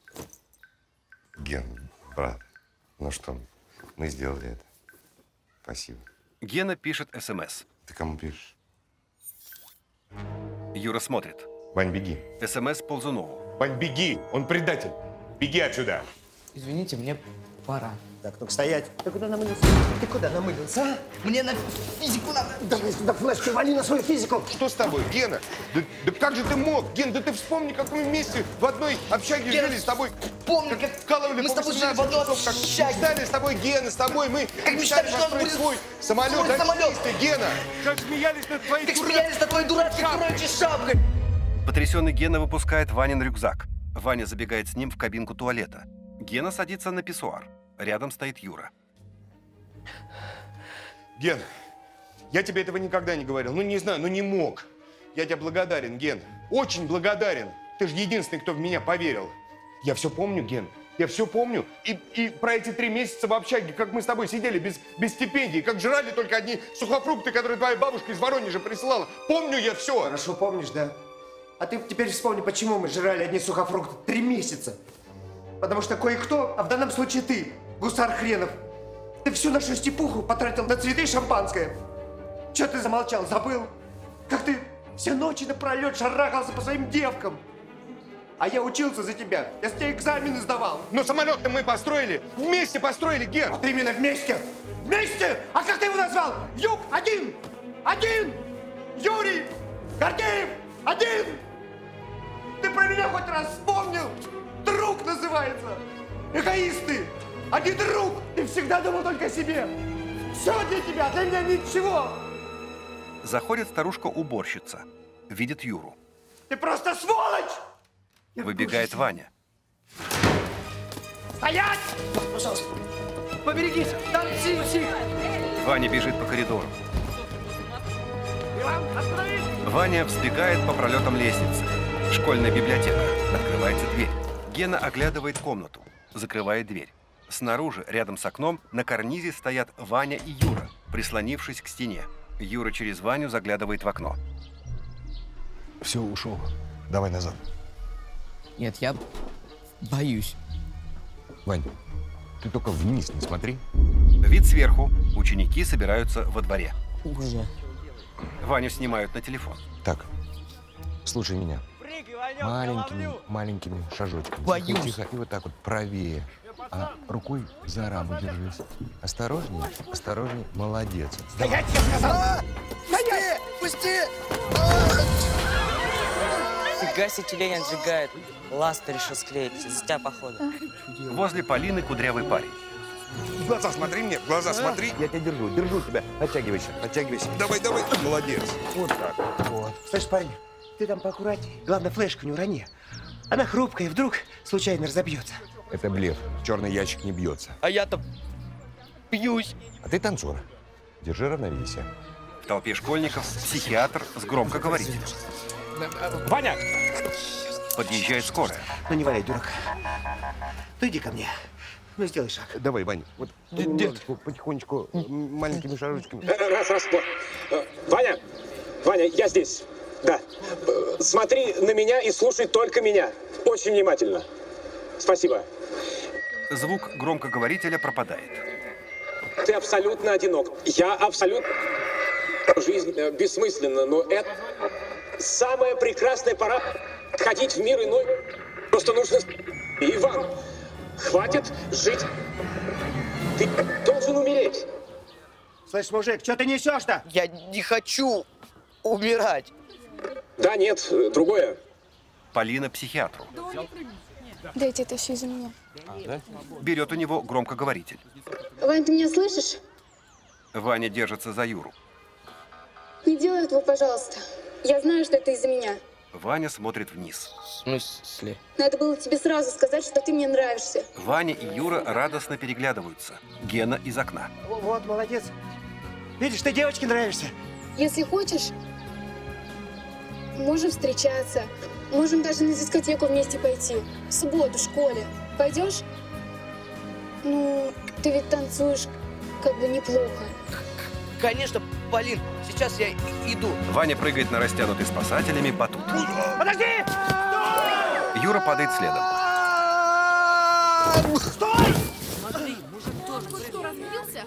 Ген, брат. Ну что, мы сделали это. Спасибо. Гена пишет СМС. Ты кому пишешь? Юра смотрит. Вань, беги. СМС Ползунову. Вань, беги! Он предатель! Беги отсюда! Извините, мне пора. Так, ну-ка стоять. Ты куда намылился? Ты куда намылился, а? Мне на физику надо. Давай сюда флешку, вали на свою физику. Что с тобой, Гена? Да, да как же ты мог? Ген, да ты вспомни, как мы вместе в одной общаге Гена, жили с тобой. Помню, как вкалывали мы по с тобой жили в одной часов, как общаге. мечтали с тобой, Гена, с тобой. Мы как мечтали, что у нас построить будет свой самолет. свой самолет. Ты, Гена. Как смеялись над твоей Как смеялись над твоей дурацкой кроличьей шапкой. Потрясенный Гена выпускает Ванин рюкзак. Ваня забегает с ним в кабинку туалета. Гена садится на писсуар. Рядом стоит Юра. Ген, я тебе этого никогда не говорил. Ну, не знаю, ну не мог. Я тебе благодарен, Ген. Очень благодарен. Ты же единственный, кто в меня поверил. Я все помню, Ген. Я все помню. И, и про эти три месяца в общаге, как мы с тобой сидели без, без стипендий, как жрали только одни сухофрукты, которые твоя бабушка из Воронежа присылала. Помню я все. Хорошо помнишь, да? А ты теперь вспомни, почему мы жрали одни сухофрукты три месяца. Потому что кое-кто, а в данном случае ты, гусар хренов, ты всю нашу степуху потратил на цветы и шампанское. Че ты замолчал, забыл? Как ты все ночи напролет шарахался по своим девкам. А я учился за тебя. Я с тебя экзамены сдавал. Но самолет-то мы построили. Вместе построили, Ген. Вот именно вместе. Вместе! А как ты его назвал? Юг один! Один! Юрий! Гордеев! Один! Ты про меня хоть раз вспомнил? Друг называется. Эгоисты! Один друг! Ты всегда думал только о себе. Все для тебя, для меня ничего. Заходит старушка-уборщица. Видит Юру. Ты просто сволочь! Выбегает Ваня. Стоять! Пожалуйста, поберегись! Там псих! Ваня бежит по коридору. Иван, остановись! Ваня взбегает по пролетам лестницы. Школьная библиотека. Открывается дверь. Гена оглядывает комнату. Закрывает дверь. Снаружи, рядом с окном, на карнизе стоят Ваня и Юра, прислонившись к стене. Юра через Ваню заглядывает в окно. Все, ушел. Давай назад. Нет, я боюсь. Вань, ты только вниз не смотри. Вид сверху. Ученики собираются во дворе. Боже. Ваню снимают на телефон. Так, слушай меня. Маленькими, маленькими шажочками. Боюсь. Тихо, тихо, и вот так вот правее. А рукой за раму держись. Осторожнее, осторожнее. Молодец. Стоять, я сказал! Стоять! Пусти! Фига себе, тюлень отжигает. Ласты решил склеить. За тебя, походу. Возле Полины кудрявый парень. В глаза смотри мне, в глаза смотри. Я тебя держу, держу тебя. Подтягивайся, подтягивайся. Давай, давай. Молодец. Вот так. Вот. Слышь, парень, ты там поаккуратнее. Главное, флешку не урони. Она хрупкая, вдруг случайно разобьется. Это блеф. Черный ящик не бьется. А я-то бьюсь. А ты танцор. Держи равновесие. В толпе школьников психиатр с громкоговорителем. Ваня! Подъезжает скорая. Ну не валяй, дурак. Ну иди ко мне. Ну сделай шаг. Давай, Ваня. Вот немножечко, потихонечку, маленькими шажочками. Раз, раз, вот. Ваня! Ваня, я здесь. Да. Смотри на меня и слушай только меня. Очень внимательно. Спасибо. Звук громкоговорителя пропадает. Ты абсолютно одинок. Я абсолютно... Жизнь э, бессмысленна, но это самая прекрасная пора ходить в мир иной. Просто нужно... Иван, хватит жить. Ты должен умереть. Слышь, мужик, что ты несешь-то? Я не хочу умирать. Да, нет, другое. Полина психиатру. Дайте это все из-за меня. Берет у него громкоговоритель. Вань, ты меня слышишь? Ваня держится за Юру. Не делай этого, пожалуйста. Я знаю, что это из-за меня. Ваня смотрит вниз. В смысле? Надо было тебе сразу сказать, что ты мне нравишься. Ваня и Юра радостно переглядываются. Гена из окна. Вот, молодец. Видишь, ты девочке нравишься. Если хочешь, можем встречаться. Можем даже на дискотеку вместе пойти. В субботу в школе. Пойдешь? Ну, ты ведь танцуешь как бы неплохо. Конечно, Полин, сейчас я иду. Ваня прыгает на растянутый спасателями батут. Подожди! Юра падает следом. Стой! Смотри, мужик тоже. Ты что, разбился?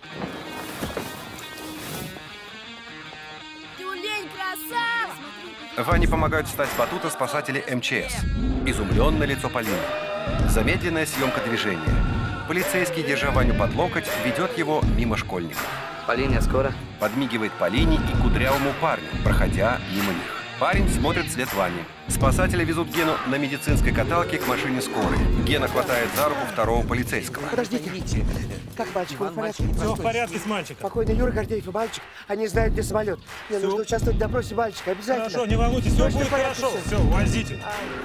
Тюлень, красава! Ване помогают встать с батута спасатели эм че эс. Изумленное лицо Полины. Замедленная съемка движения. Полицейский, держа Ваню под локоть, ведет его мимо школьников. Полин, я скоро. Подмигивает Полине и кудрявому парню, проходя мимо них. Парень смотрит вслед Ване. Спасатели везут Гену на медицинской каталке к машине скорой. Гена хватает за руку второго полицейского. Подождите. Как мальчик, вы в порядке? Все в порядке с мальчиком. Покойный Юра Гордеев и мальчик, они знают, где самолет. Мне нужно участвовать в допросе мальчика, обязательно. Хорошо, не волнуйтесь, все будет хорошо. Все, возите.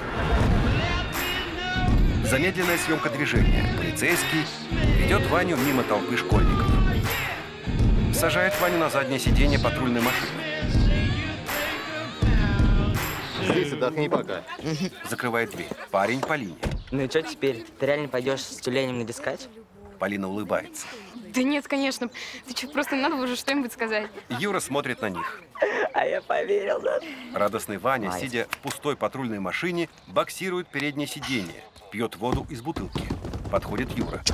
Замедленная съемка движения. Полицейский ведет Ваню мимо толпы школьников. Сажает Ваню на заднее сиденье патрульной машины. Здесь отдохни пока. Закрывает дверь. Парень Полине. Ну и что теперь? Ты реально пойдешь с тюленем на дискать? Полина улыбается. Да нет, конечно. Ты что, просто надо уже что-нибудь сказать. Юра смотрит на них. А я поверил, да? Радостный Ваня, Мать. сидя в пустой патрульной машине, боксирует переднее сиденье. Пьет воду из бутылки. Подходит Юра.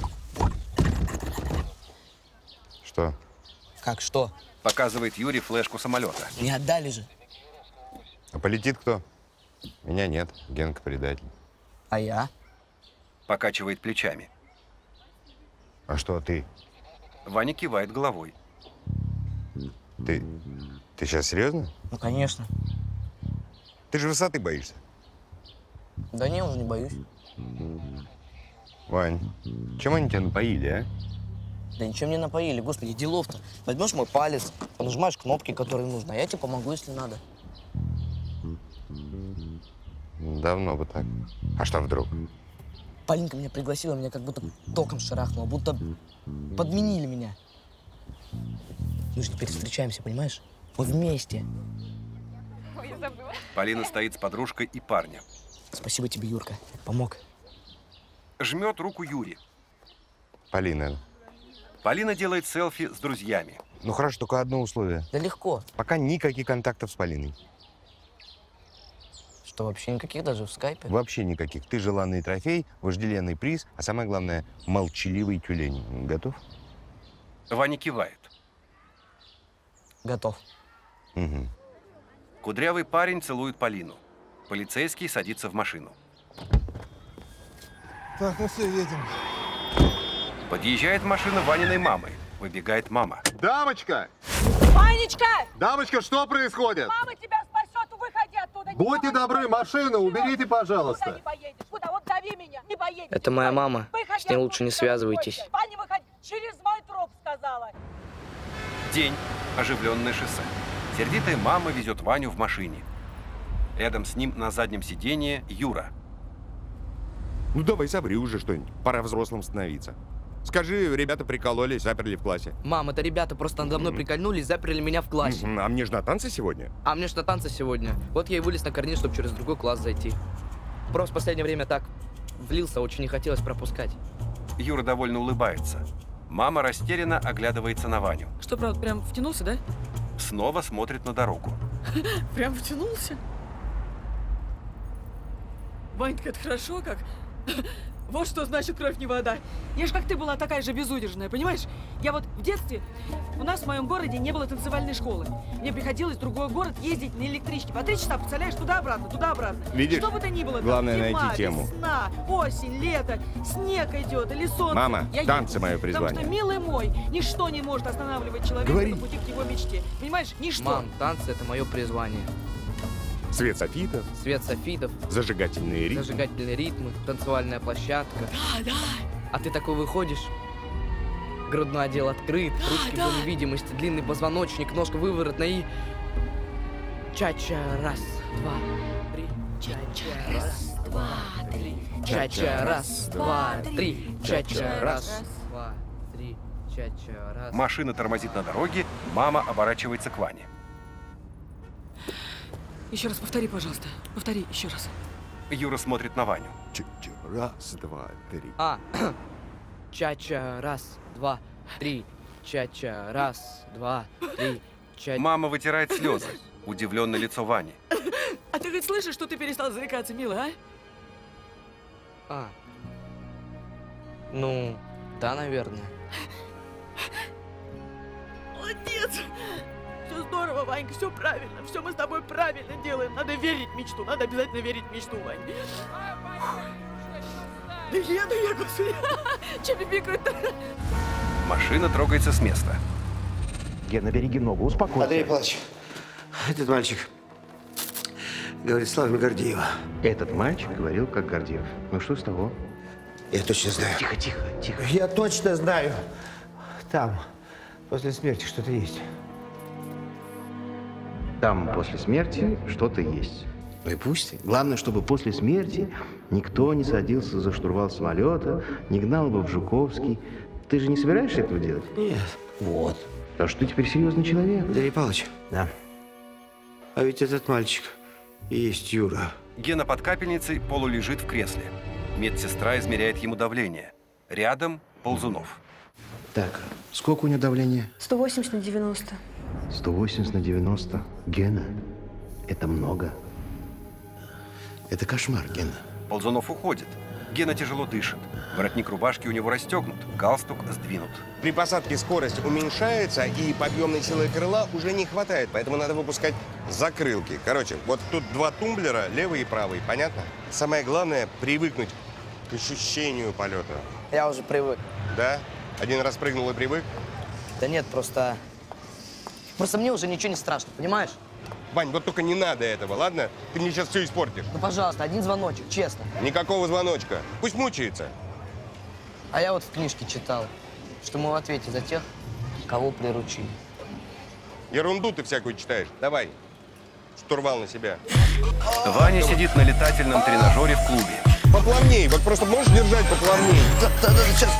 Что? Как что? Показывает Юре флешку самолета. Не отдали же. А полетит кто? Меня нет. Генка предатель. А я? Покачивает плечами. А что ты? Ваня кивает головой. Ты... Ты сейчас серьезно? Ну, конечно. Ты же высоты боишься. Да не, уже не боюсь. Вань, чем они тебя напоили, а? Да ничем не напоили, господи, делов-то. Возьмешь мой палец, нажимаешь кнопки, которые нужно, а я тебе помогу, если надо. Давно бы так. А что вдруг? Полинка меня пригласила, меня как будто током шарахнуло, будто подменили меня. Мы же теперь встречаемся, понимаешь? Мы вместе. Ой, я забыла. Полина стоит с подружкой и парнем. Спасибо тебе, Юрка, помог. Жмет руку Юре. Полина. Полина делает селфи с друзьями. Ну хорошо, только одно условие. Да легко. Пока никаких контактов с Полиной. Что, вообще никаких даже в скайпе? Вообще никаких. Ты желанный трофей, вожделенный приз, а самое главное, молчаливый тюлень. Готов? Ваня кивает. Готов. Угу. Кудрявый парень целует Полину. Полицейский садится в машину. Так, ну все, едем. Подъезжает машина Ваниной мамы. Выбегает мама. Дамочка! Ванечка! Дамочка, что происходит? Мама тебя спасет, выходи оттуда. Будьте добры, машину уберите, Куда пожалуйста. не поедешь? Куда? Вот зови меня. Не поедешь. Это моя мама. Выходи С ней лучше не оттуда, связывайтесь. Ваня, выходи. Через мой труп сказала. День. Оживленное шоссе. Сердитая мама везет Ваню в машине. Рядом с ним на заднем сиденье Юра. Ну давай соври уже что-нибудь. Пора взрослым становиться. Скажи, ребята прикололись, заперли в классе. Мам, это ребята просто надо мной прикольнулись, заперли меня в классе. Мгм. А мне же на танцы сегодня? А мне ж на танцы сегодня. Вот я и вылез на карниз, чтобы через другой класс зайти. Просто в последнее время так влился, очень не хотелось пропускать. Юра довольно улыбается. Мама растерянно оглядывается на Ваню. Что, правда, прям втянулся, да? Снова смотрит на дорогу. Прям втянулся? Ванька, это хорошо как? Вот что значит кровь не вода. Я ж как ты была такая же безудержная, понимаешь? Я вот в детстве, у нас в моем городе не было танцевальной школы. Мне приходилось в другой город ездить на электричке. По три часа, представляешь, туда-обратно, туда-обратно. Видишь? Что бы то ни было. Главное там, найти зима, тему. Весна, осень, лето, снег идет или солнце. Мама, Я танцы еду. мое Потому призвание. что, милый мой, ничто не может останавливать человека Говори. на пути к его мечте. Понимаешь, ничто. Мам, танцы — это мое призвание. Свет софитов, Свет софитов, зажигательные ритмы. зажигательные ритмы, танцевальная площадка. Да, да. А ты такой выходишь, грудной отдел открыт, Да, ручки да. в зоне видимости, длинный позвоночник, ножка выворотная и... Ча-ча, раз, два, три. Ча-ча, раз, два, три. Ча-ча, раз, два, три. Ча-ча, раз, два, три. Ча-ча, раз. Машина тормозит на дороге, мама оборачивается к Ване. Еще раз повтори, пожалуйста. Повтори еще раз. Юра смотрит на Ваню. Ча-ча, раз, два, три. А, ча-ча, раз, два, три. Ча-ча, раз, два, три. Ча... Мама вытирает слезы. Удивленное лицо Вани. А ты хоть слышишь, что ты перестал заикаться, милый, а? А. Ну, да, наверное. Молодец! Все здорово, Ванька, все правильно. Все мы с тобой правильно делаем. Надо верить в мечту. Надо обязательно верить в мечту, Вань. Да еду я, господи. Че бибикают-то? Машина трогается с места. Гена, береги ногу, успокойся. Андрей Павлович, этот мальчик говорит словами Гордеева. Этот мальчик говорил, как Гордеев. Ну что с того? Я точно знаю. Тихо, тихо, тихо. Я точно знаю. Там, после смерти, что-то есть. Там после смерти что-то есть. Ну и пусть. Главное, чтобы после смерти никто не садился за штурвал самолета, не гнал бы в Жуковский. Ты же не собираешься этого делать? Нет. Вот. Потому что ты теперь серьезный человек. Андрей Павлович. Да. А ведь этот мальчик и есть Юра. Гена под капельницей полулежит в кресле. Медсестра измеряет ему давление. Рядом Ползунов. Так, сколько у него давление? сто восемьдесят на девяносто. сто восемьдесят на девяносто. Гена, это много. Это кошмар, Гена. Ползунов уходит. Гена тяжело дышит. Воротник рубашки у него расстегнут, галстук сдвинут. При посадке скорость уменьшается, и подъемной силы крыла уже не хватает, поэтому надо выпускать закрылки. Короче, вот тут два тумблера, левый и правый, понятно? Самое главное — привыкнуть к ощущению полета. Я уже привык. Да? Один раз прыгнул и привык? Да нет, просто... Просто мне уже ничего не страшно, понимаешь? Вань, вот только не надо этого, ладно? Ты мне сейчас все испортишь. Ну, пожалуйста, один звоночек, честно. Никакого звоночка. Пусть мучается. А я вот в книжке читал, что мы в ответе за тех, кого приручили. Ерунду ты всякую читаешь. Давай. Штурвал на себя. Ваня сидит на летательном тренажере в клубе. Поплавней. Вот просто можешь держать поплавней. Да-да-да, сейчас.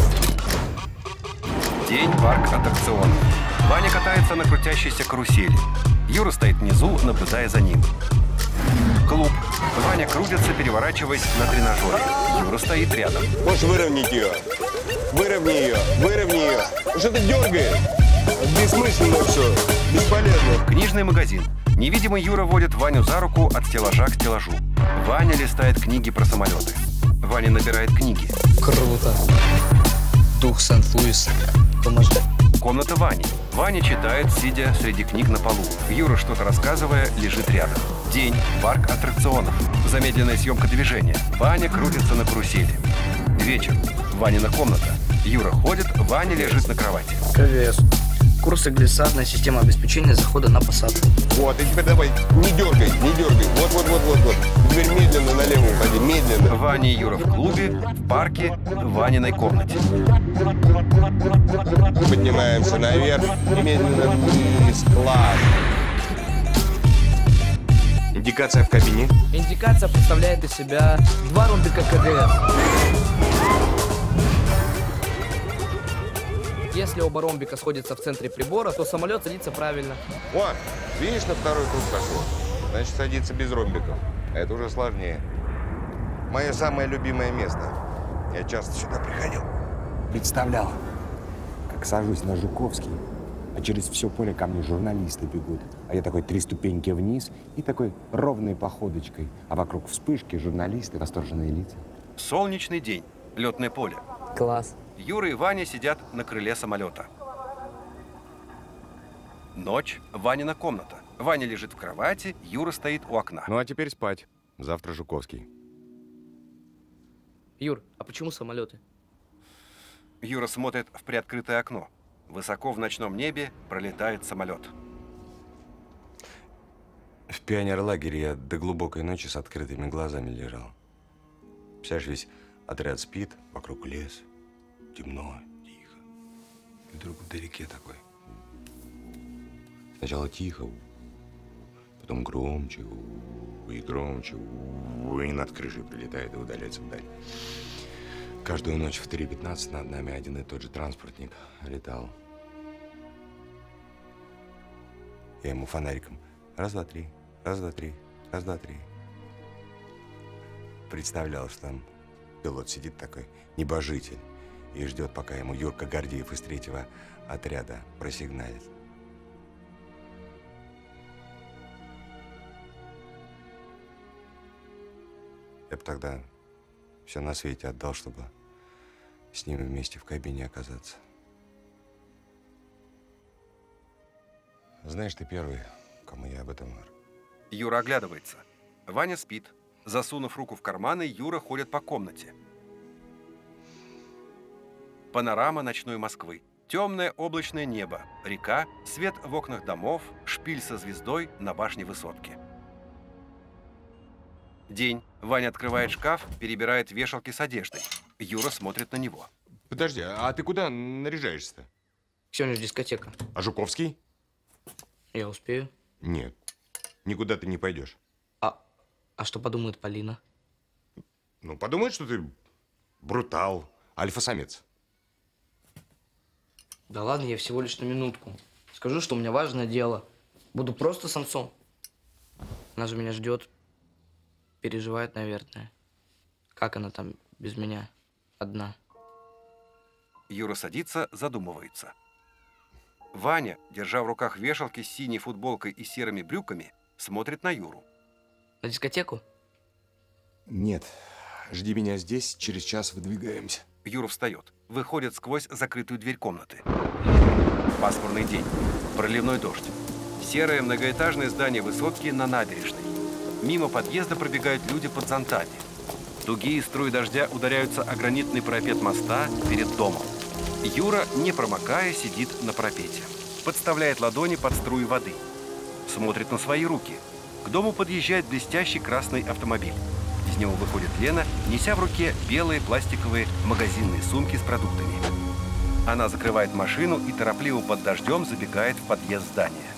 День, парк аттракционов. Ваня катается на крутящейся карусели. Юра стоит внизу, наблюдая за ним. Клуб. Ваня крутится, переворачиваясь на тренажере. Юра стоит рядом. Можешь выровнять ее. Выровни ее. Выровни ее. Что ты дергаешь? Бессмысленно все. Бесполезно. Книжный магазин. Невидимый Юра водит Ваню за руку от стеллажа к стеллажу. Ваня листает книги про самолеты. Ваня набирает книги. Круто. Дух Сент-Луиса. Поможи. Комната Вани. Ваня читает, сидя среди книг на полу. Юра, что-то рассказывая, лежит рядом. День. Парк аттракционов. Замедленная съемка движения. Ваня крутится на карусели. Вечер. Ванина комната. Юра ходит, Ваня лежит на кровати. КВС. Курсы глиссадная система обеспечения захода на посадку. Вот, и теперь давай, не дергай, не дергай. Вот, вот, вот, вот, вот. Теперь медленно налево уходи, медленно. Ваня и Юра в клубе, в парке, в Ваниной комнате. Поднимаемся наверх, медленно вниз, класс. Индикация в кабине. Индикация представляет из себя два ромбика КДС. Если оба ромбика сходятся в центре прибора, то самолет садится правильно. О, видишь, на второй круг пошло. Значит, садится без ромбиков. Это уже сложнее. Мое самое любимое место. Я часто сюда приходил. Представлял, как сажусь на Жуковский, а через все поле ко мне журналисты бегут. А я такой три ступеньки вниз и такой ровной походочкой. А вокруг вспышки, журналисты, восторженные лица. Солнечный день. Летное поле. Класс. Юра и Ваня сидят на крыле самолета. Ночь. Ванина комната. Ваня лежит в кровати, Юра стоит у окна. Ну а теперь спать. Завтра Жуковский. Юр, а почему самолеты? Юра смотрит в приоткрытое окно. Высоко в ночном небе пролетает самолет. В пионерлагере я до глубокой ночи с открытыми глазами лежал. Представляешь, весь отряд спит, вокруг лес, темно, тихо. И вдруг вдалеке такой. Сначала тихо, потом громче, и громче, и над крышей прилетает и удаляется вдаль. Каждую ночь в три пятнадцать над нами один и тот же транспортник летал. Я ему фонариком раз, два, три, раз, два, три, раз, два, три. Представлял, что там пилот сидит такой, небожитель, и ждет, пока ему Юрка Гордеев из третьего отряда просигналит. Я бы тогда все на свете отдал, чтобы с ними вместе в кабине оказаться. Знаешь, ты первый, кому я об этом говорю. Юра оглядывается. Ваня спит. Засунув руку в карманы, Юра ходит по комнате. Панорама ночной Москвы. Темное облачное небо, река, свет в окнах домов, шпиль со звездой на башне высотки. День. Ваня открывает шкаф, перебирает вешалки с одеждой. Юра смотрит на него. Подожди, а ты куда наряжаешься-то? Сегодня же дискотека. А Жуковский? Я успею. Нет, никуда ты не пойдешь. А, а что подумает Полина? Ну, подумает, что ты брутал, альфа-самец. Да ладно, я всего лишь на минутку. Скажу, что у меня важное дело. Буду просто самцом. Она же меня ждет. Переживает, наверное. Как она там без меня? Одна. Юра садится, задумывается. Ваня, держа в руках вешалки с синей футболкой и серыми брюками, смотрит на Юру. На дискотеку? Нет. Жди меня здесь, через час выдвигаемся. Юра встает, выходит сквозь закрытую дверь комнаты. Пасмурный день, проливной дождь. Серое многоэтажное здание высотки на набережной. Мимо подъезда пробегают люди под зонтами. Тугие струи дождя ударяются о гранитный парапет моста перед домом. Юра, не промокая, сидит на парапете. Подставляет ладони под струи воды. Смотрит на свои руки. К дому подъезжает блестящий красный автомобиль. Из него выходит Лена, неся в руке белые пластиковые магазинные сумки с продуктами. Она закрывает машину и торопливо под дождем забегает в подъезд здания.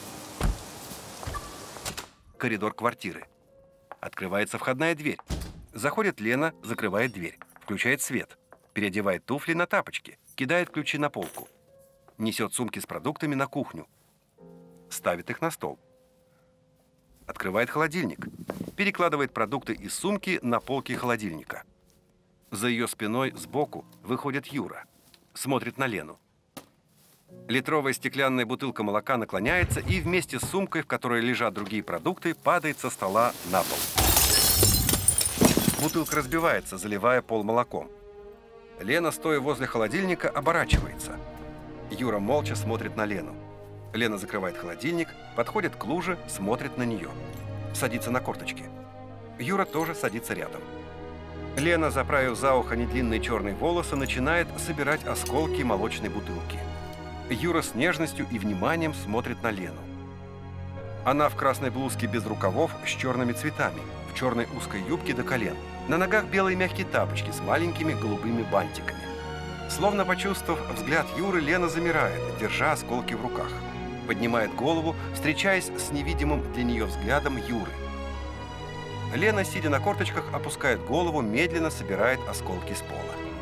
Коридор квартиры. Открывается входная дверь. Заходит Лена, закрывает дверь, включает свет, переодевает туфли на тапочки, кидает ключи на полку. Несет сумки с продуктами на кухню. Ставит их на стол. Открывает холодильник. Перекладывает продукты из сумки на полки холодильника. За ее спиной сбоку выходит Юра. Смотрит на Лену. Литровая стеклянная бутылка молока наклоняется и вместе с сумкой, в которой лежат другие продукты, падает со стола на пол. Бутылка разбивается, заливая пол молоком. Лена, стоя возле холодильника, оборачивается. Юра молча смотрит на Лену. Лена закрывает холодильник, подходит к луже, смотрит на нее. Садится на корточки. Юра тоже садится рядом. Лена, заправив за ухо недлинные черные волосы, начинает собирать осколки молочной бутылки. Юра с нежностью и вниманием смотрит на Лену. Она в красной блузке без рукавов с черными цветами, в черной узкой юбке до колен. На ногах белые мягкие тапочки с маленькими голубыми бантиками. Словно почувствовав взгляд Юры, Лена замирает, держа осколки в руках. Поднимает голову, встречаясь с невидимым для нее взглядом Юры. Лена, сидя на корточках, опускает голову, медленно собирает осколки с пола.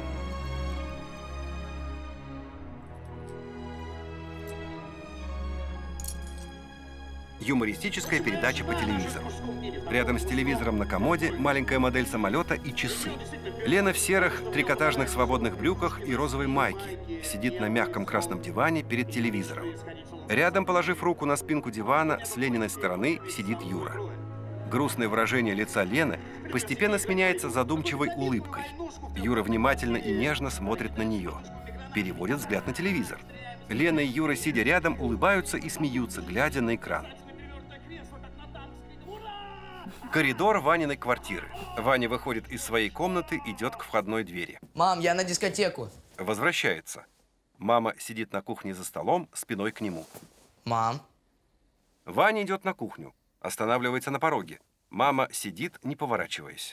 Юмористическая передача по телевизору. Рядом с телевизором на комоде маленькая модель самолета и часы. Лена в серых трикотажных свободных брюках и розовой майке сидит на мягком красном диване перед телевизором. Рядом, положив руку на спинку дивана, с Лениной стороны сидит Юра. Грустное выражение лица Лены постепенно сменяется задумчивой улыбкой. Юра внимательно и нежно смотрит на нее. Переводит взгляд на телевизор. Лена и Юра, сидя рядом, улыбаются и смеются, глядя на экран. Коридор Ваниной квартиры. Ваня выходит из своей комнаты, идет к входной двери. Мам, я на дискотеку. Возвращается. Мама сидит на кухне за столом, спиной к нему. Мам. Ваня идет на кухню. Останавливается на пороге. Мама сидит, не поворачиваясь.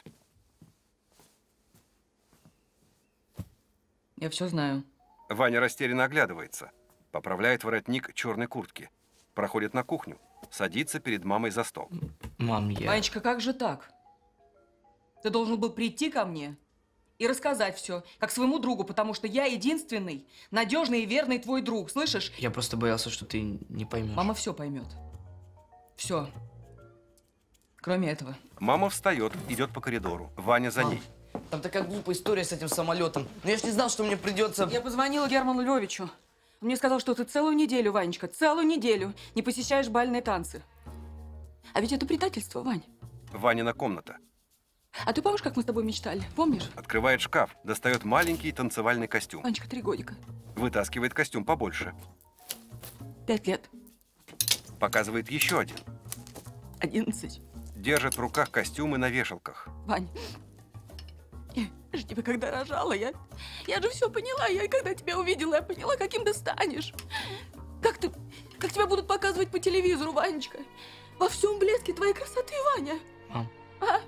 Я все знаю. Ваня растерянно оглядывается. Поправляет воротник черной куртки. Проходит на кухню. Садится перед мамой за стол. Мам, я... Ванечка, как же так? Ты должен был прийти ко мне и рассказать все, как своему другу, потому что я единственный, надежный и верный твой друг, слышишь? Я просто боялся, что ты не поймешь. Мама все поймет. Все. Кроме этого. Мама встает, идет по коридору. Ваня за Мам, ней. там такая глупая история с этим самолетом. Но я ж не знал, что мне придется... Я позвонила Герману Львовичу. Он мне сказал, что ты целую неделю, Ванечка, целую неделю не посещаешь бальные танцы. А ведь это предательство, Вань. Ванина комната. А ты помнишь, как мы с тобой мечтали? Помнишь? Открывает шкаф, достает маленький танцевальный костюм. Ванечка, три годика. Вытаскивает костюм побольше. Пять лет. Показывает еще один. Одиннадцать. Держит в руках костюмы на вешалках. Вань, я же тебя когда рожала, я, я же все поняла. Я когда тебя увидела, я поняла, каким ты станешь. Как ты, как тебя будут показывать по телевизору, Ванечка. Во всем блеске твоей красоты, Ваня. Мам. А?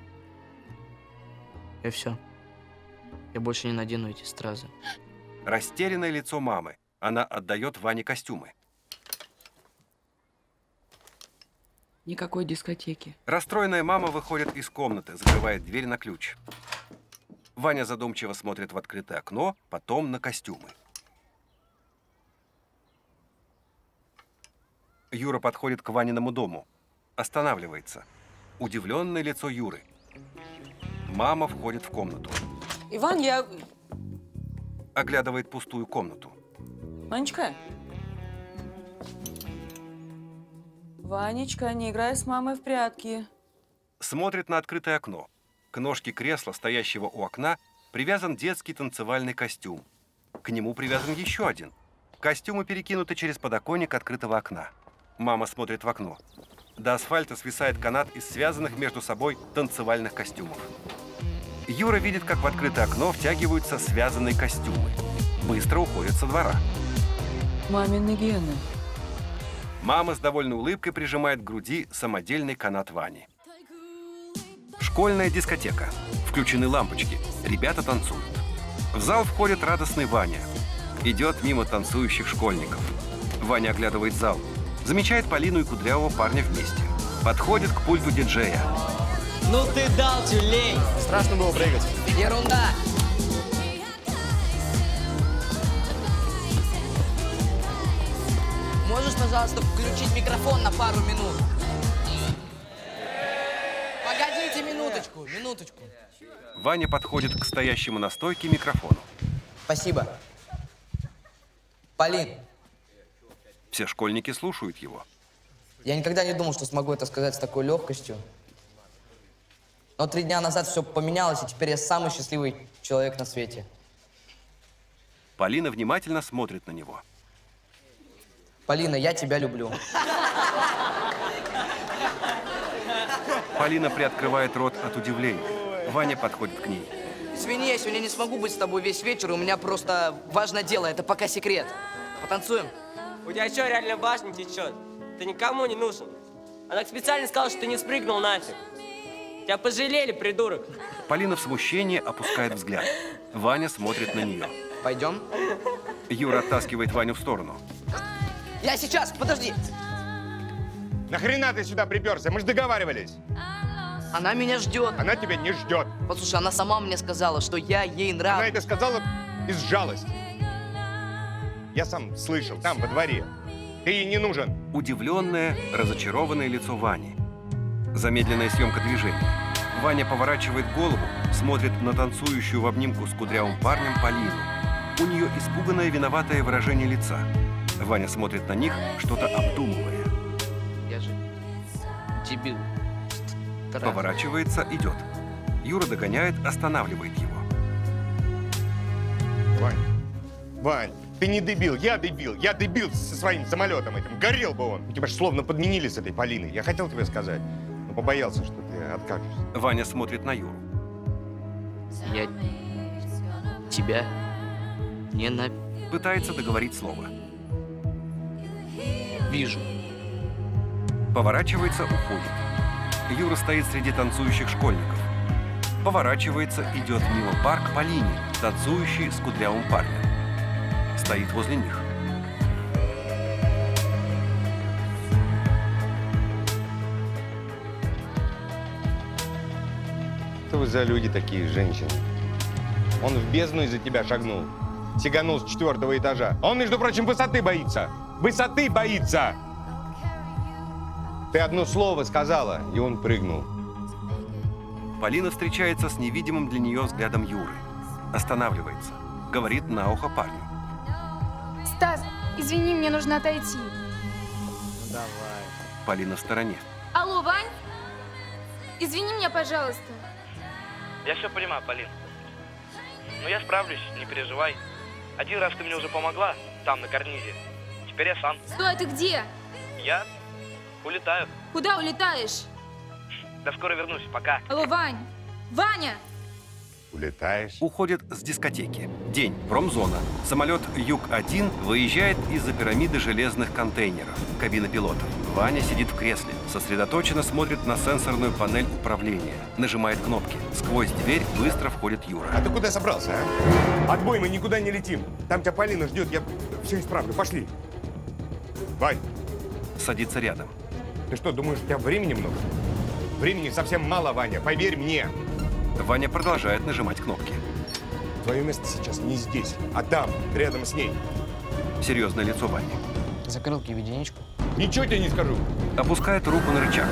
Я все. Я больше не надену эти стразы. Растерянное лицо мамы. Она отдает Ване костюмы. Никакой дискотеки. Расстроенная мама выходит из комнаты, закрывает дверь на ключ. Ваня задумчиво смотрит в открытое окно, потом на костюмы. Юра подходит к Ваниному дому. Останавливается. Удивленное лицо Юры. Мама входит в комнату. Иван, я... Оглядывает пустую комнату. Ванечка. Ванечка, не играй с мамой в прятки. Смотрит на открытое окно. К ножке кресла, стоящего у окна, привязан детский танцевальный костюм. К нему привязан еще один. Костюмы перекинуты через подоконник открытого окна. Мама смотрит в окно. До асфальта свисает канат из связанных между собой танцевальных костюмов. Юра видит, как в открытое окно втягиваются связанные костюмы. Быстро уходит со двора. Мамины гены. Мама с довольной улыбкой прижимает к груди самодельный канат Вани. Школьная дискотека. Включены лампочки. Ребята танцуют. В зал входит радостный Ваня. Идет мимо танцующих школьников. Ваня оглядывает зал. Замечает Полину и кудрявого парня вместе. Подходит к пульту диджея. Ну ты дал, тюлень! Страшно было прыгать. Ерунда! Можешь, пожалуйста, включить микрофон на пару минут? Погодите минуточку, минуточку. Ваня подходит к стоящему на стойке микрофону. Спасибо. Полин. Все школьники слушают его. Я никогда не думал, что смогу это сказать с такой легкостью. Но три дня назад все поменялось, и теперь я самый счастливый человек на свете. Полина внимательно смотрит на него. Полина, я тебя люблю. Полина приоткрывает рот от удивления. Ваня подходит к ней. Извини, я сегодня не смогу быть с тобой весь вечер, у меня просто важное дело, это пока секрет. Потанцуем? У тебя что, реально башня течет? Ты никому не нужен. Она специально сказала, что ты не спрыгнул нафиг. Тебя пожалели, придурок. Полина в смущении опускает взгляд. Ваня смотрит на нее. Пойдем? Юра оттаскивает Ваню в сторону. Я сейчас, подожди. Нахрена ты сюда приперся? Мы же договаривались. Она меня ждет. Она тебя не ждет. Послушай, она сама мне сказала, что я ей нравлюсь. Она это сказала из жалости. Я сам слышал, там, во дворе. Ты ей не нужен. Удивленное, разочарованное лицо Вани. Замедленная съемка движения. Ваня поворачивает голову, смотрит на танцующую в обнимку с кудрявым парнем Полину. У нее испуганное, виноватое выражение лица. Ваня смотрит на них, что-то обдумывая. Я же дебил. Поворачивается, идет. Юра догоняет, останавливает его. Вань, Вань, ты не дебил, я дебил. Я дебил со своим самолетом этим. Горел бы он. Тебя же словно подменили с этой Полиной. Я хотел тебе сказать, но побоялся, что ты откажешься. Ваня смотрит на Юру. Я тебя не на... Пытается договорить слово. Вижу. Поворачивается, уходит. Юра стоит среди танцующих школьников. Поворачивается, идет мимо парк Полине, танцующий с кудрявым парнем. Стоит возле них. Что вы за люди такие, женщины? Он в бездну из-за тебя шагнул. Сиганул с четвертого этажа. Он, между прочим, высоты боится. Высоты боится! Ты одно слово сказала, и он прыгнул. Полина встречается с невидимым для нее взглядом Юры. Останавливается. Говорит на ухо парню. Стас, извини, мне нужно отойти. Давай. Полина в стороне. Алло, Вань? Извини меня, пожалуйста. Я все понимаю, Полин. Но я справлюсь, не переживай. Один раз ты мне уже помогла, там, на карнизе. Теперь я сам. Стой, ты где? Я улетаю. Куда улетаешь? Да скоро вернусь, пока. Алло, Вань! Ваня! Улетаешь? Уходит с дискотеки. День. Промзона. Самолет Юг один выезжает из-за пирамиды железных контейнеров. Кабина пилота. Ваня сидит в кресле. Сосредоточенно смотрит на сенсорную панель управления. Нажимает кнопки. Сквозь дверь быстро входит Юра. А ты куда собрался, а? Отбой, мы никуда не летим. Там тебя Полина ждет, я все исправлю. Пошли. Вань. Садится рядом. Ты что, думаешь, у тебя времени много? Времени совсем мало, Ваня, поверь мне. Ваня продолжает нажимать кнопки. Твое место сейчас не здесь, а там, рядом с ней. Серьезное лицо Вани. Закрылки в единичку. Ничего тебе не скажу. Опускает руку на рычаг.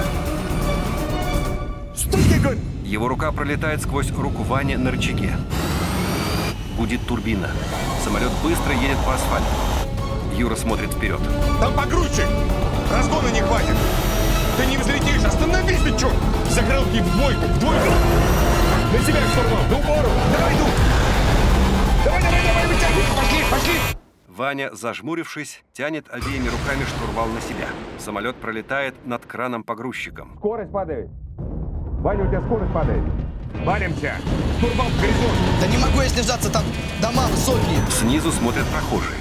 Стой, ты говоришь! Его рука пролетает сквозь руку Вани на рычаге. Гудит турбина. Самолет быстро едет по асфальту. Юра смотрит вперед. Там погрузчик! Разгона не хватит! Ты не взлетишь! Остановись ты, черт! Закрылки в двойку, в двойку! На себя штурмал, до упору! Давай, иду! Давай, давай, давай, вытягивай! Пошли, пошли! Ваня, зажмурившись, тянет обеими руками штурвал на себя. Самолет пролетает над краном-погрузчиком. Скорость падает. Ваня, у тебя скорость падает. Валимся! Штурвал в горизонт! Да не могу я снижаться, там дома высокие. Снизу смотрят прохожие.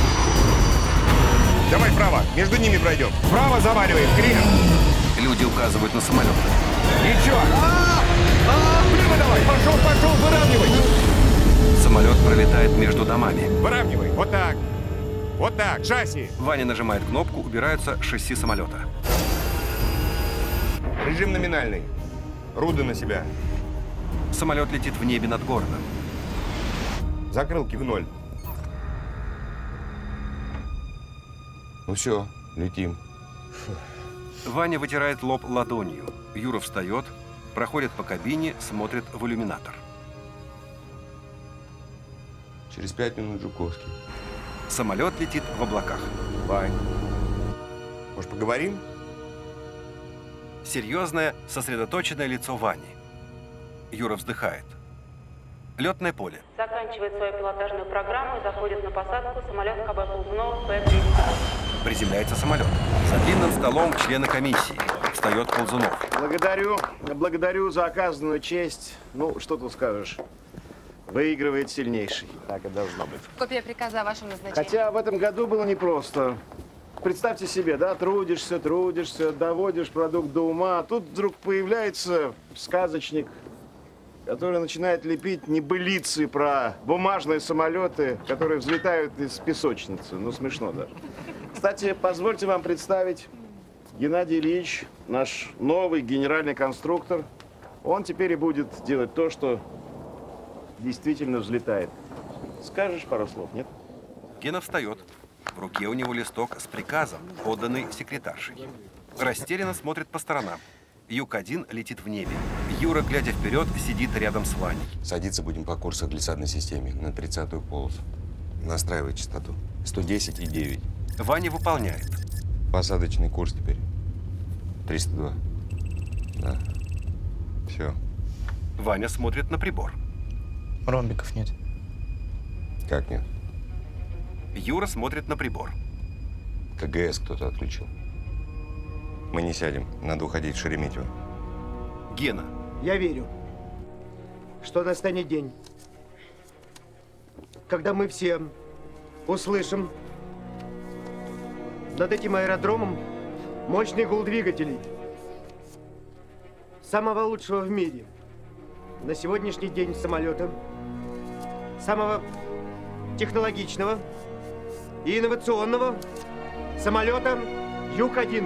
Давай вправо, между ними пройдем. Вправо заваливаем, крен. Люди указывают на самолет. Еще! Прямо давай, пошел, пошел, выравнивай. Самолет пролетает между домами. Выравнивай, вот так. Вот так, шасси. Ваня нажимает кнопку, убираются шасси самолета. Режим номинальный. Руды на себя. Самолет летит в небе над городом. Закрылки в ноль. Ну все, летим. Ваня вытирает лоб ладонью. Юра встает, проходит по кабине, смотрит в иллюминатор. Через пять минут Жуковский. Самолет летит в облаках. Вань, может, поговорим? Серьезное, сосредоточенное лицо Вани. Юра вздыхает. Летное поле. Заканчивает свою пилотажную программу и заходит на посадку самолет КБ Ползунов П тридцать. Приземляется самолет. За длинным столом члены комиссии. Встает Ползунов. Благодарю, благодарю за оказанную честь. Ну, что тут скажешь? Выигрывает сильнейший. Так и должно быть. Копия приказа о вашем назначении. Хотя в этом году было непросто. Представьте себе, да, трудишься, трудишься, доводишь продукт до ума, а тут вдруг появляется сказочник, который начинает лепить небылицы про бумажные самолеты, которые взлетают из песочницы. Ну, смешно даже. Кстати, позвольте вам представить Геннадий Ильич, наш новый генеральный конструктор. Он теперь и будет делать то, что действительно взлетает. Скажешь пару слов, нет? Гена встает. В руке у него листок с приказом, отданный секретаршей. Растерянно смотрит по сторонам. Юг один летит в небе. Юра, глядя вперед, сидит рядом с Ваней. Садиться будем по курсу глиссадной системе на тридцатую полосу. Настраивай частоту. сто десять и девять. Ваня выполняет. Посадочный курс теперь. триста два. Да. Все. Ваня смотрит на прибор. Ромбиков нет. Как нет? Юра смотрит на прибор. КГС кто-то отключил. Мы не сядем. Надо уходить в Шереметьево. Гена. Я верю, что настанет день, когда мы все услышим над этим аэродромом мощный гул двигателей самого лучшего в мире на сегодняшний день самолета, самого технологичного и инновационного самолета Юг один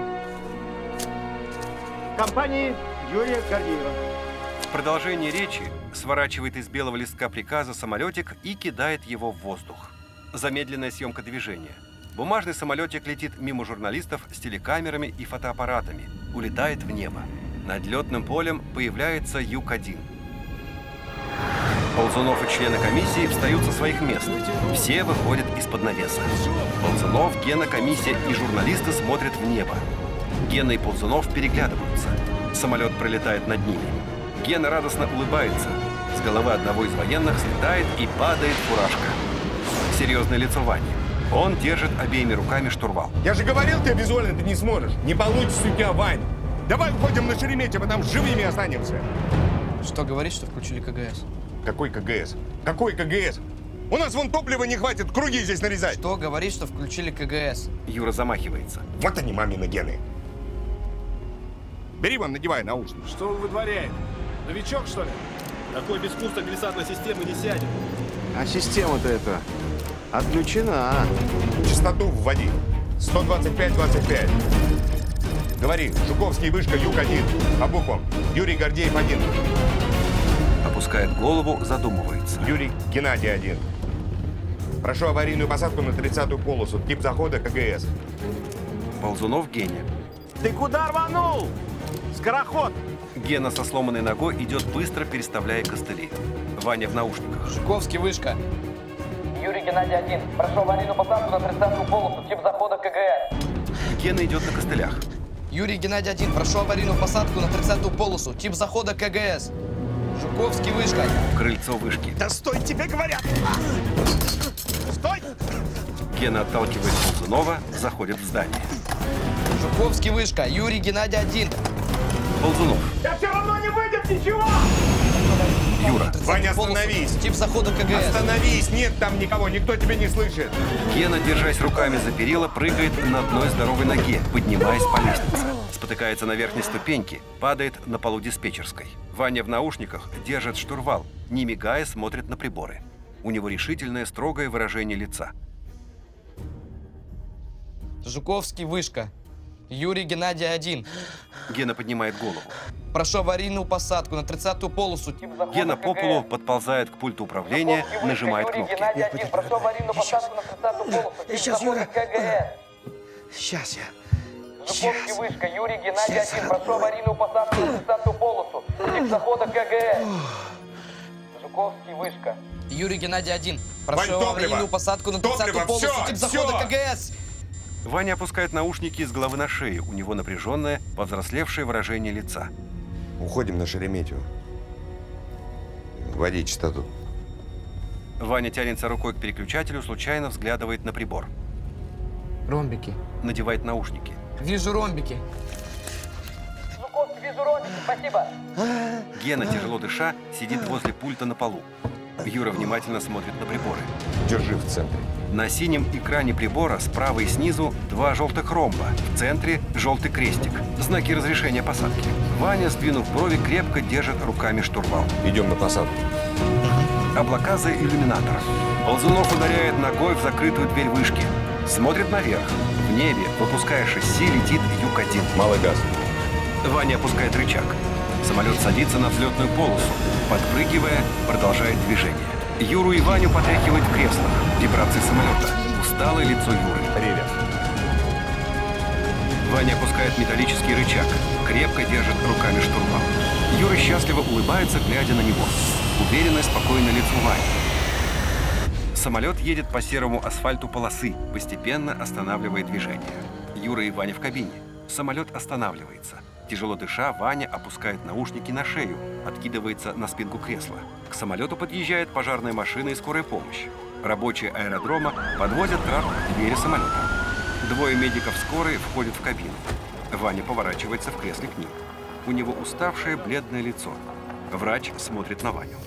компании Юрия Гордеева. В продолжении речи сворачивает из белого листка приказа самолетик и кидает его в воздух. Замедленная съемка движения. Бумажный самолетик летит мимо журналистов с телекамерами и фотоаппаратами, улетает в небо. Над летным полем появляется Юг один. Ползунов и члены комиссии встают со своих мест. Все выходят из-под навеса. Ползунов, Гена, комиссия и журналисты смотрят в небо. Гена и Ползунов переглядываются. Самолет пролетает над ними. Гена радостно улыбается. С головы одного из военных слетает и падает фуражка. Серьезное лицо Вани. Он держит обеими руками штурвал. Я же говорил тебе, визуально ты не сможешь. Не получится у тебя, Вань. Давай уходим на Шереметьево, там живыми останемся. Что говорит, что включили КГС? Какой КГС? Какой КГС? У нас вон топлива не хватит, круги здесь нарезать. Что говорит, что включили КГС? Юра замахивается. Вот они, мамины гены. Бери вон, надевай наушники. Что вы вытворяете? Новичок, что ли? Такой без курса глиссадной системы не сядет. А система-то эта отключена. Частоту вводи. сто двадцать пять двадцать пять. Говори, Жуковский, вышка, Юг один. По буквам. Юрий Гордеев один. Опускает голову, задумывается. Юрий Геннадий один. Прошу аварийную посадку на тридцатую полосу. Тип захода КГС. Ползунов Гене. Ты куда рванул? Скороход! Гена со сломанной ногой идет быстро, переставляя костыли. Ваня в наушниках. Жуковский, вышка. Юрий Геннадий один. Прошу аварийную посадку на тридцатую полосу. Тип захода КГС. Гена идет на костылях. Юрий Геннадий один. Прошу аварийную посадку на тридцатую полосу. Тип захода КГС. Жуковский, вышка. Крыльцо вышки. Да стой, тебе говорят! Стой! Гена отталкивает Ползунова, заходит в здание. Жуковский, вышка. Юрий Геннадий один. Ползунов. Я все равно не выйдет ничего! Юра. Ваня, остановись! Тип захода КГС. Остановись! Нет там никого, никто тебя не слышит. Гена, держась руками за перила, прыгает на одной здоровой ноге, поднимаясь по лестнице. Спотыкается на верхней ступеньке, падает на полу диспетчерской. Ваня в наушниках держит штурвал, не мигая смотрит на приборы. У него решительное, строгое выражение лица. Жуковский, вышка. Юрий Геннадий один. Гена поднимает голову. Прошу аварийную посадку на тридцатую полосу. Гена по полу подползает к пульту управления, нажимает кнопки. Прошу аварийную посадку на тридцатую полосу. Сейчас, Юра. Сейчас я. Жуковский, вышка. Юрий Геннадий один. Прошу аварийную посадку на тридцатую полосу. Тип захода КГС. Жуковский, вышка. Юрий Геннадий один. Прошу Вань, аварийную посадку на тридцатую Топливо, полосу. все, Тип захода все. КГС. Ваня опускает наушники с головы на шею. У него напряженное, повзрослевшее выражение лица. Уходим на Шереметьево. Вводи частоту. Ваня тянется рукой к переключателю, случайно взглядывает на прибор. Ромбики. Надевает наушники. Вижу ромбики. Жуковский, вижу ромбики. Спасибо. Гена, тяжело дыша, сидит возле пульта на полу. Юра внимательно смотрит на приборы. Держи в центре. На синем экране прибора справа и снизу два желтых ромба. В центре желтый крестик. Знаки разрешения посадки. Ваня, сдвинув брови, крепко держит руками штурвал. Идем на посадку. Облака за иллюминатором. Ползунов ударяет ногой в закрытую дверь вышки. Смотрит наверх. В небе, выпуская шасси, летит Юг один. Малый газ. Ваня опускает рычаг. Самолет садится на взлетную полосу. Подпрыгивая, продолжает движение. Юру и Ваню потряхивает в креслах. Вибрации самолета. Усталое лицо Юры. Ревет. Ваня опускает металлический рычаг. Крепко держит руками штурвал. Юра счастливо улыбается, глядя на него. Уверенное, спокойное лицо Вани. Самолет едет по серому асфальту полосы, постепенно останавливая движение. Юра и Ваня в кабине. Самолет останавливается. Тяжело дыша, Ваня опускает наушники на шею, откидывается на спинку кресла. К самолету подъезжает пожарная машина и скорая помощь. Рабочие аэродрома подвозят трап к двери самолета. Двое медиков скорой входят в кабину. Ваня поворачивается в кресле к ним. У него уставшее бледное лицо. Врач смотрит на Ваню.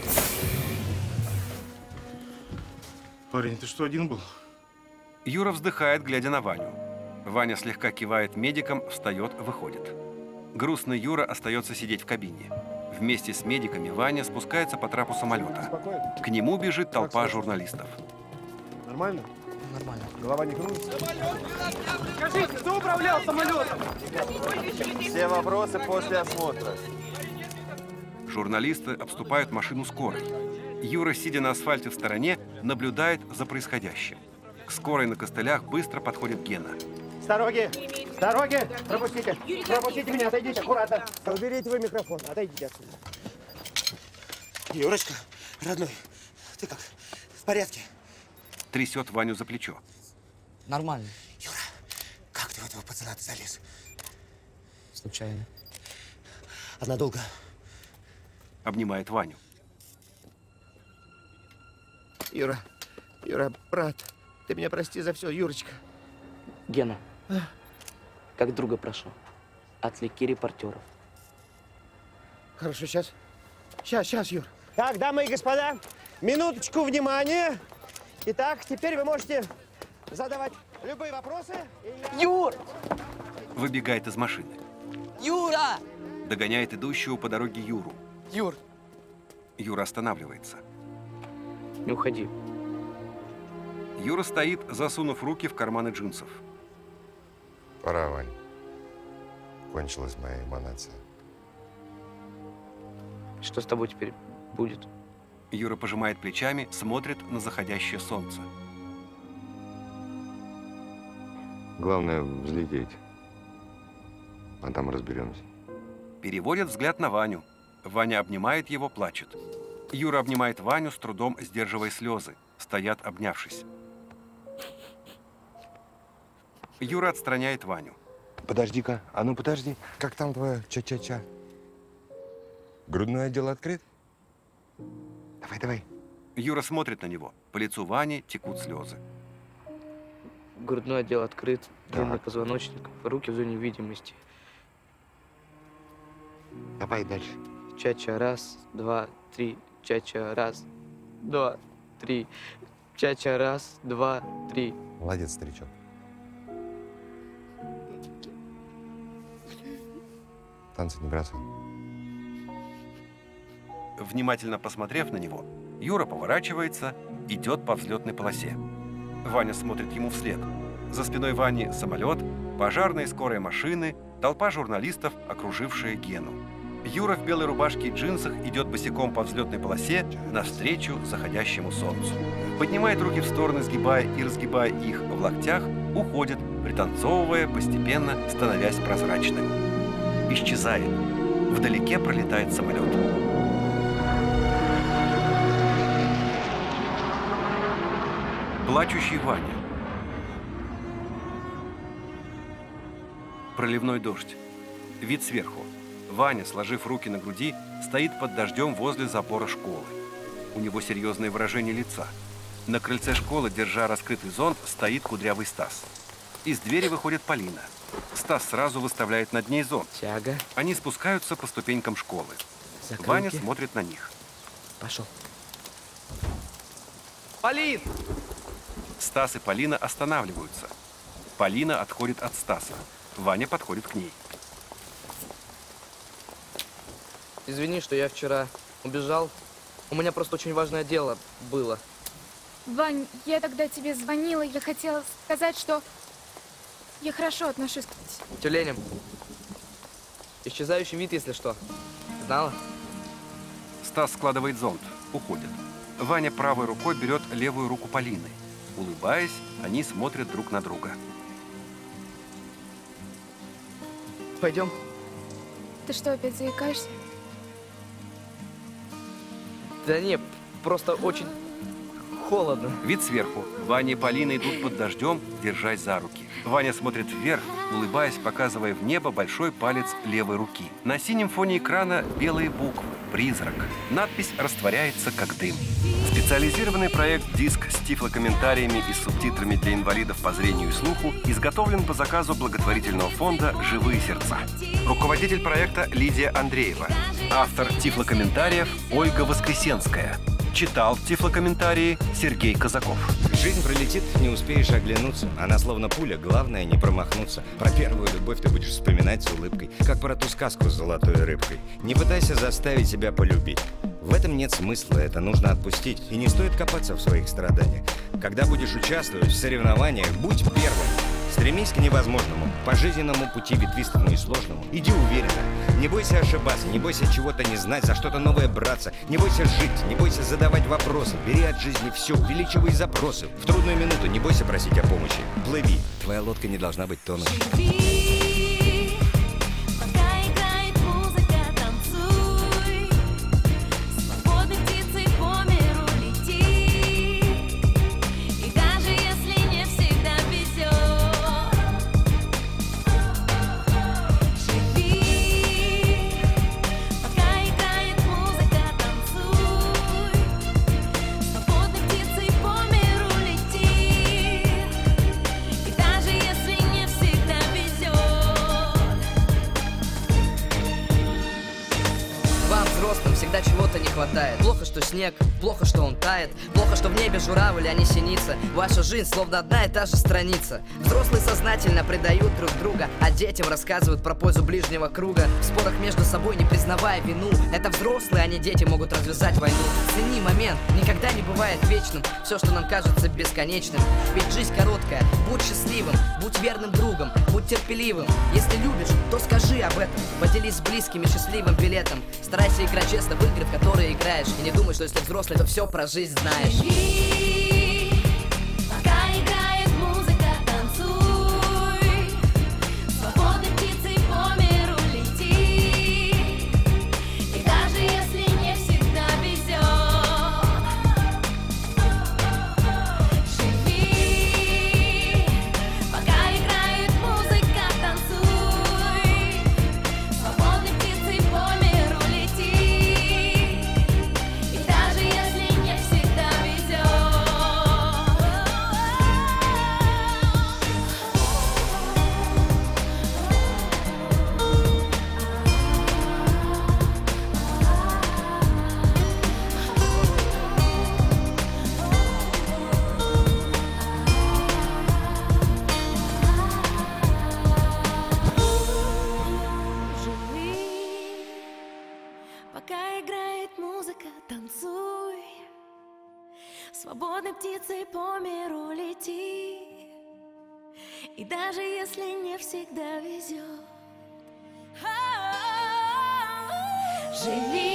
Парень, ты что, один был? Юра вздыхает, глядя на Ваню. Ваня слегка кивает медикам, встает, выходит. Грустный Юра остается сидеть в кабине. Вместе с медиками Ваня спускается по трапу самолета. К нему бежит толпа журналистов. Нормально? Нормально. Голова не кружится? Скажите, кто управлял самолетом? Все вопросы после осмотра. Журналисты обступают машину скорой. Юра, сидя на асфальте в стороне, наблюдает за происходящим. К скорой на костылях быстро подходит Гена. С дороги! С дороги! Пропустите! Пропустите меня, отойдите, аккуратно! Уберите вы микрофон, отойдите отсюда. Юрочка, родной, ты как? В порядке? Трясет Ваню за плечо. Нормально. Юра, как ты в этого пацана-то залез? Случайно. А надолго? Обнимает Ваню. Юра, Юра, брат, ты меня прости за все, Юрочка. Гена, как друга прошу, отвлеки репортеров. Хорошо, сейчас. Сейчас, сейчас, Юр. Так, дамы и господа, минуточку внимания. Итак, теперь вы можете задавать любые вопросы. Я... Юр! Выбегает из машины. Юра! Догоняет идущего по дороге Юру. Юр! Юра останавливается. Не уходи. Юра стоит, засунув руки в карманы джинсов. Пора, Вань. Кончилась моя эманация. Что с тобой теперь будет? Юра пожимает плечами, смотрит на заходящее солнце. Главное взлететь. А там разберемся. Переводит взгляд на Ваню. Ваня обнимает его, плачет. Юра обнимает Ваню, с трудом сдерживая слезы. Стоят, обнявшись. Юра отстраняет Ваню. Подожди-ка, а ну подожди. Как там твое ча-ча-ча? Грудной отдел открыт? Давай, давай. Юра смотрит на него. По лицу Вани текут слезы. Грудной отдел открыт, длинный позвоночник, руки в зоне видимости. Давай дальше. Чача, раз, два, три. Чача, раз, два, три. Чача, раз, два, три. Молодец, старичок. Танцы не бросай. Внимательно посмотрев на него, Юра поворачивается, идет по взлетной полосе. Ваня смотрит ему вслед. За спиной Вани самолет, пожарные, скорые машины, толпа журналистов, окружившая Гену. Юра в белой рубашке и джинсах идет босиком по взлетной полосе навстречу заходящему солнцу. Поднимает руки в стороны, сгибая и разгибая их в локтях, уходит, пританцовывая, постепенно становясь прозрачным. Исчезает. Вдалеке пролетает самолет. Плачущий Ваня. Проливной дождь. Вид сверху. Ваня, сложив руки на груди, стоит под дождем возле забора школы. У него серьезное выражение лица. На крыльце школы, держа раскрытый зонт, стоит кудрявый Стас. Из двери выходит Полина. Стас сразу выставляет над ней зонт. Тяга. Они спускаются по ступенькам школы. Закрылки. Ваня смотрит на них. Пошел. Полин! Стас и Полина останавливаются. Полина отходит от Стаса. Ваня подходит к ней. Извини, что я вчера убежал. У меня просто очень важное дело было. Вань, я тогда тебе звонила, я хотела сказать, что я хорошо отношусь к Тюленям. Исчезающий вид, если что. Знала? Стас складывает зонт, уходит. Ваня правой рукой берет левую руку Полины. Улыбаясь, они смотрят друг на друга. Пойдем. Ты что, опять заикаешься? Да не, просто очень холодно. Вид сверху. Ваня и Полина идут под дождем, держась за руки. Ваня смотрит вверх, улыбаясь, показывая в небо большой палец левой руки. На синем фоне экрана белые буквы «Призрак». Надпись растворяется, как дым. Специализированный проект «Диск» с тифлокомментариями и субтитрами для инвалидов по зрению и слуху изготовлен по заказу благотворительного фонда «Живые сердца». Руководитель проекта Лидия Андреева. Автор тифлокомментариев Ольга Воскресенская. Читал тифлокомментарии Сергей Казаков. Жизнь пролетит, не успеешь оглянуться. Она словно пуля, главное не промахнуться. Про первую любовь ты будешь вспоминать с улыбкой, как про ту сказку с золотой рыбкой. Не пытайся заставить себя полюбить. В этом нет смысла, это нужно отпустить. И не стоит копаться в своих страданиях. Когда будешь участвовать в соревнованиях, будь первым. Стремись к невозможному, по жизненному пути ветвистому и сложному. Иди уверенно. Не бойся ошибаться, не бойся чего-то не знать, за что-то новое браться. Не бойся жить, не бойся задавать вопросы. Бери от жизни все, увеличивай запросы. В трудную минуту не бойся просить о помощи. Плыви, твоя лодка не должна быть тонущей. Всегда чего-то не хватает. Плохо, что снег, плохо, что он тает. Плохо, что в небе журавль, а не синица. Ваша жизнь словно одна и та же страница. Взрослые сознательно предают друг друга, а детям рассказывают про пользу ближнего круга. В спорах между собой не признавая вину. Это взрослые, а не дети могут развязать войну. Цени момент, никогда не бывает вечным. Все, что нам кажется бесконечным. Ведь жизнь короткая, будь счастливым, будь верным другом, будь терпеливым. Если любишь, то скажи об этом. Поделись с близкими счастливым билетом. Старайся играть честно в игры, в которые играешь. И не думай, что если взрослый, то все про жизнь знаешь. Живи, пока играет музыка, танцуй. Свободной птицей по миру лети. И даже если не всегда везет. Живи, пока играет музыка, танцуй. Свободной птицей по миру лети. Пока играет музыка, танцуй. Свободной птицей по миру лети. И даже если не всегда везет. Живи.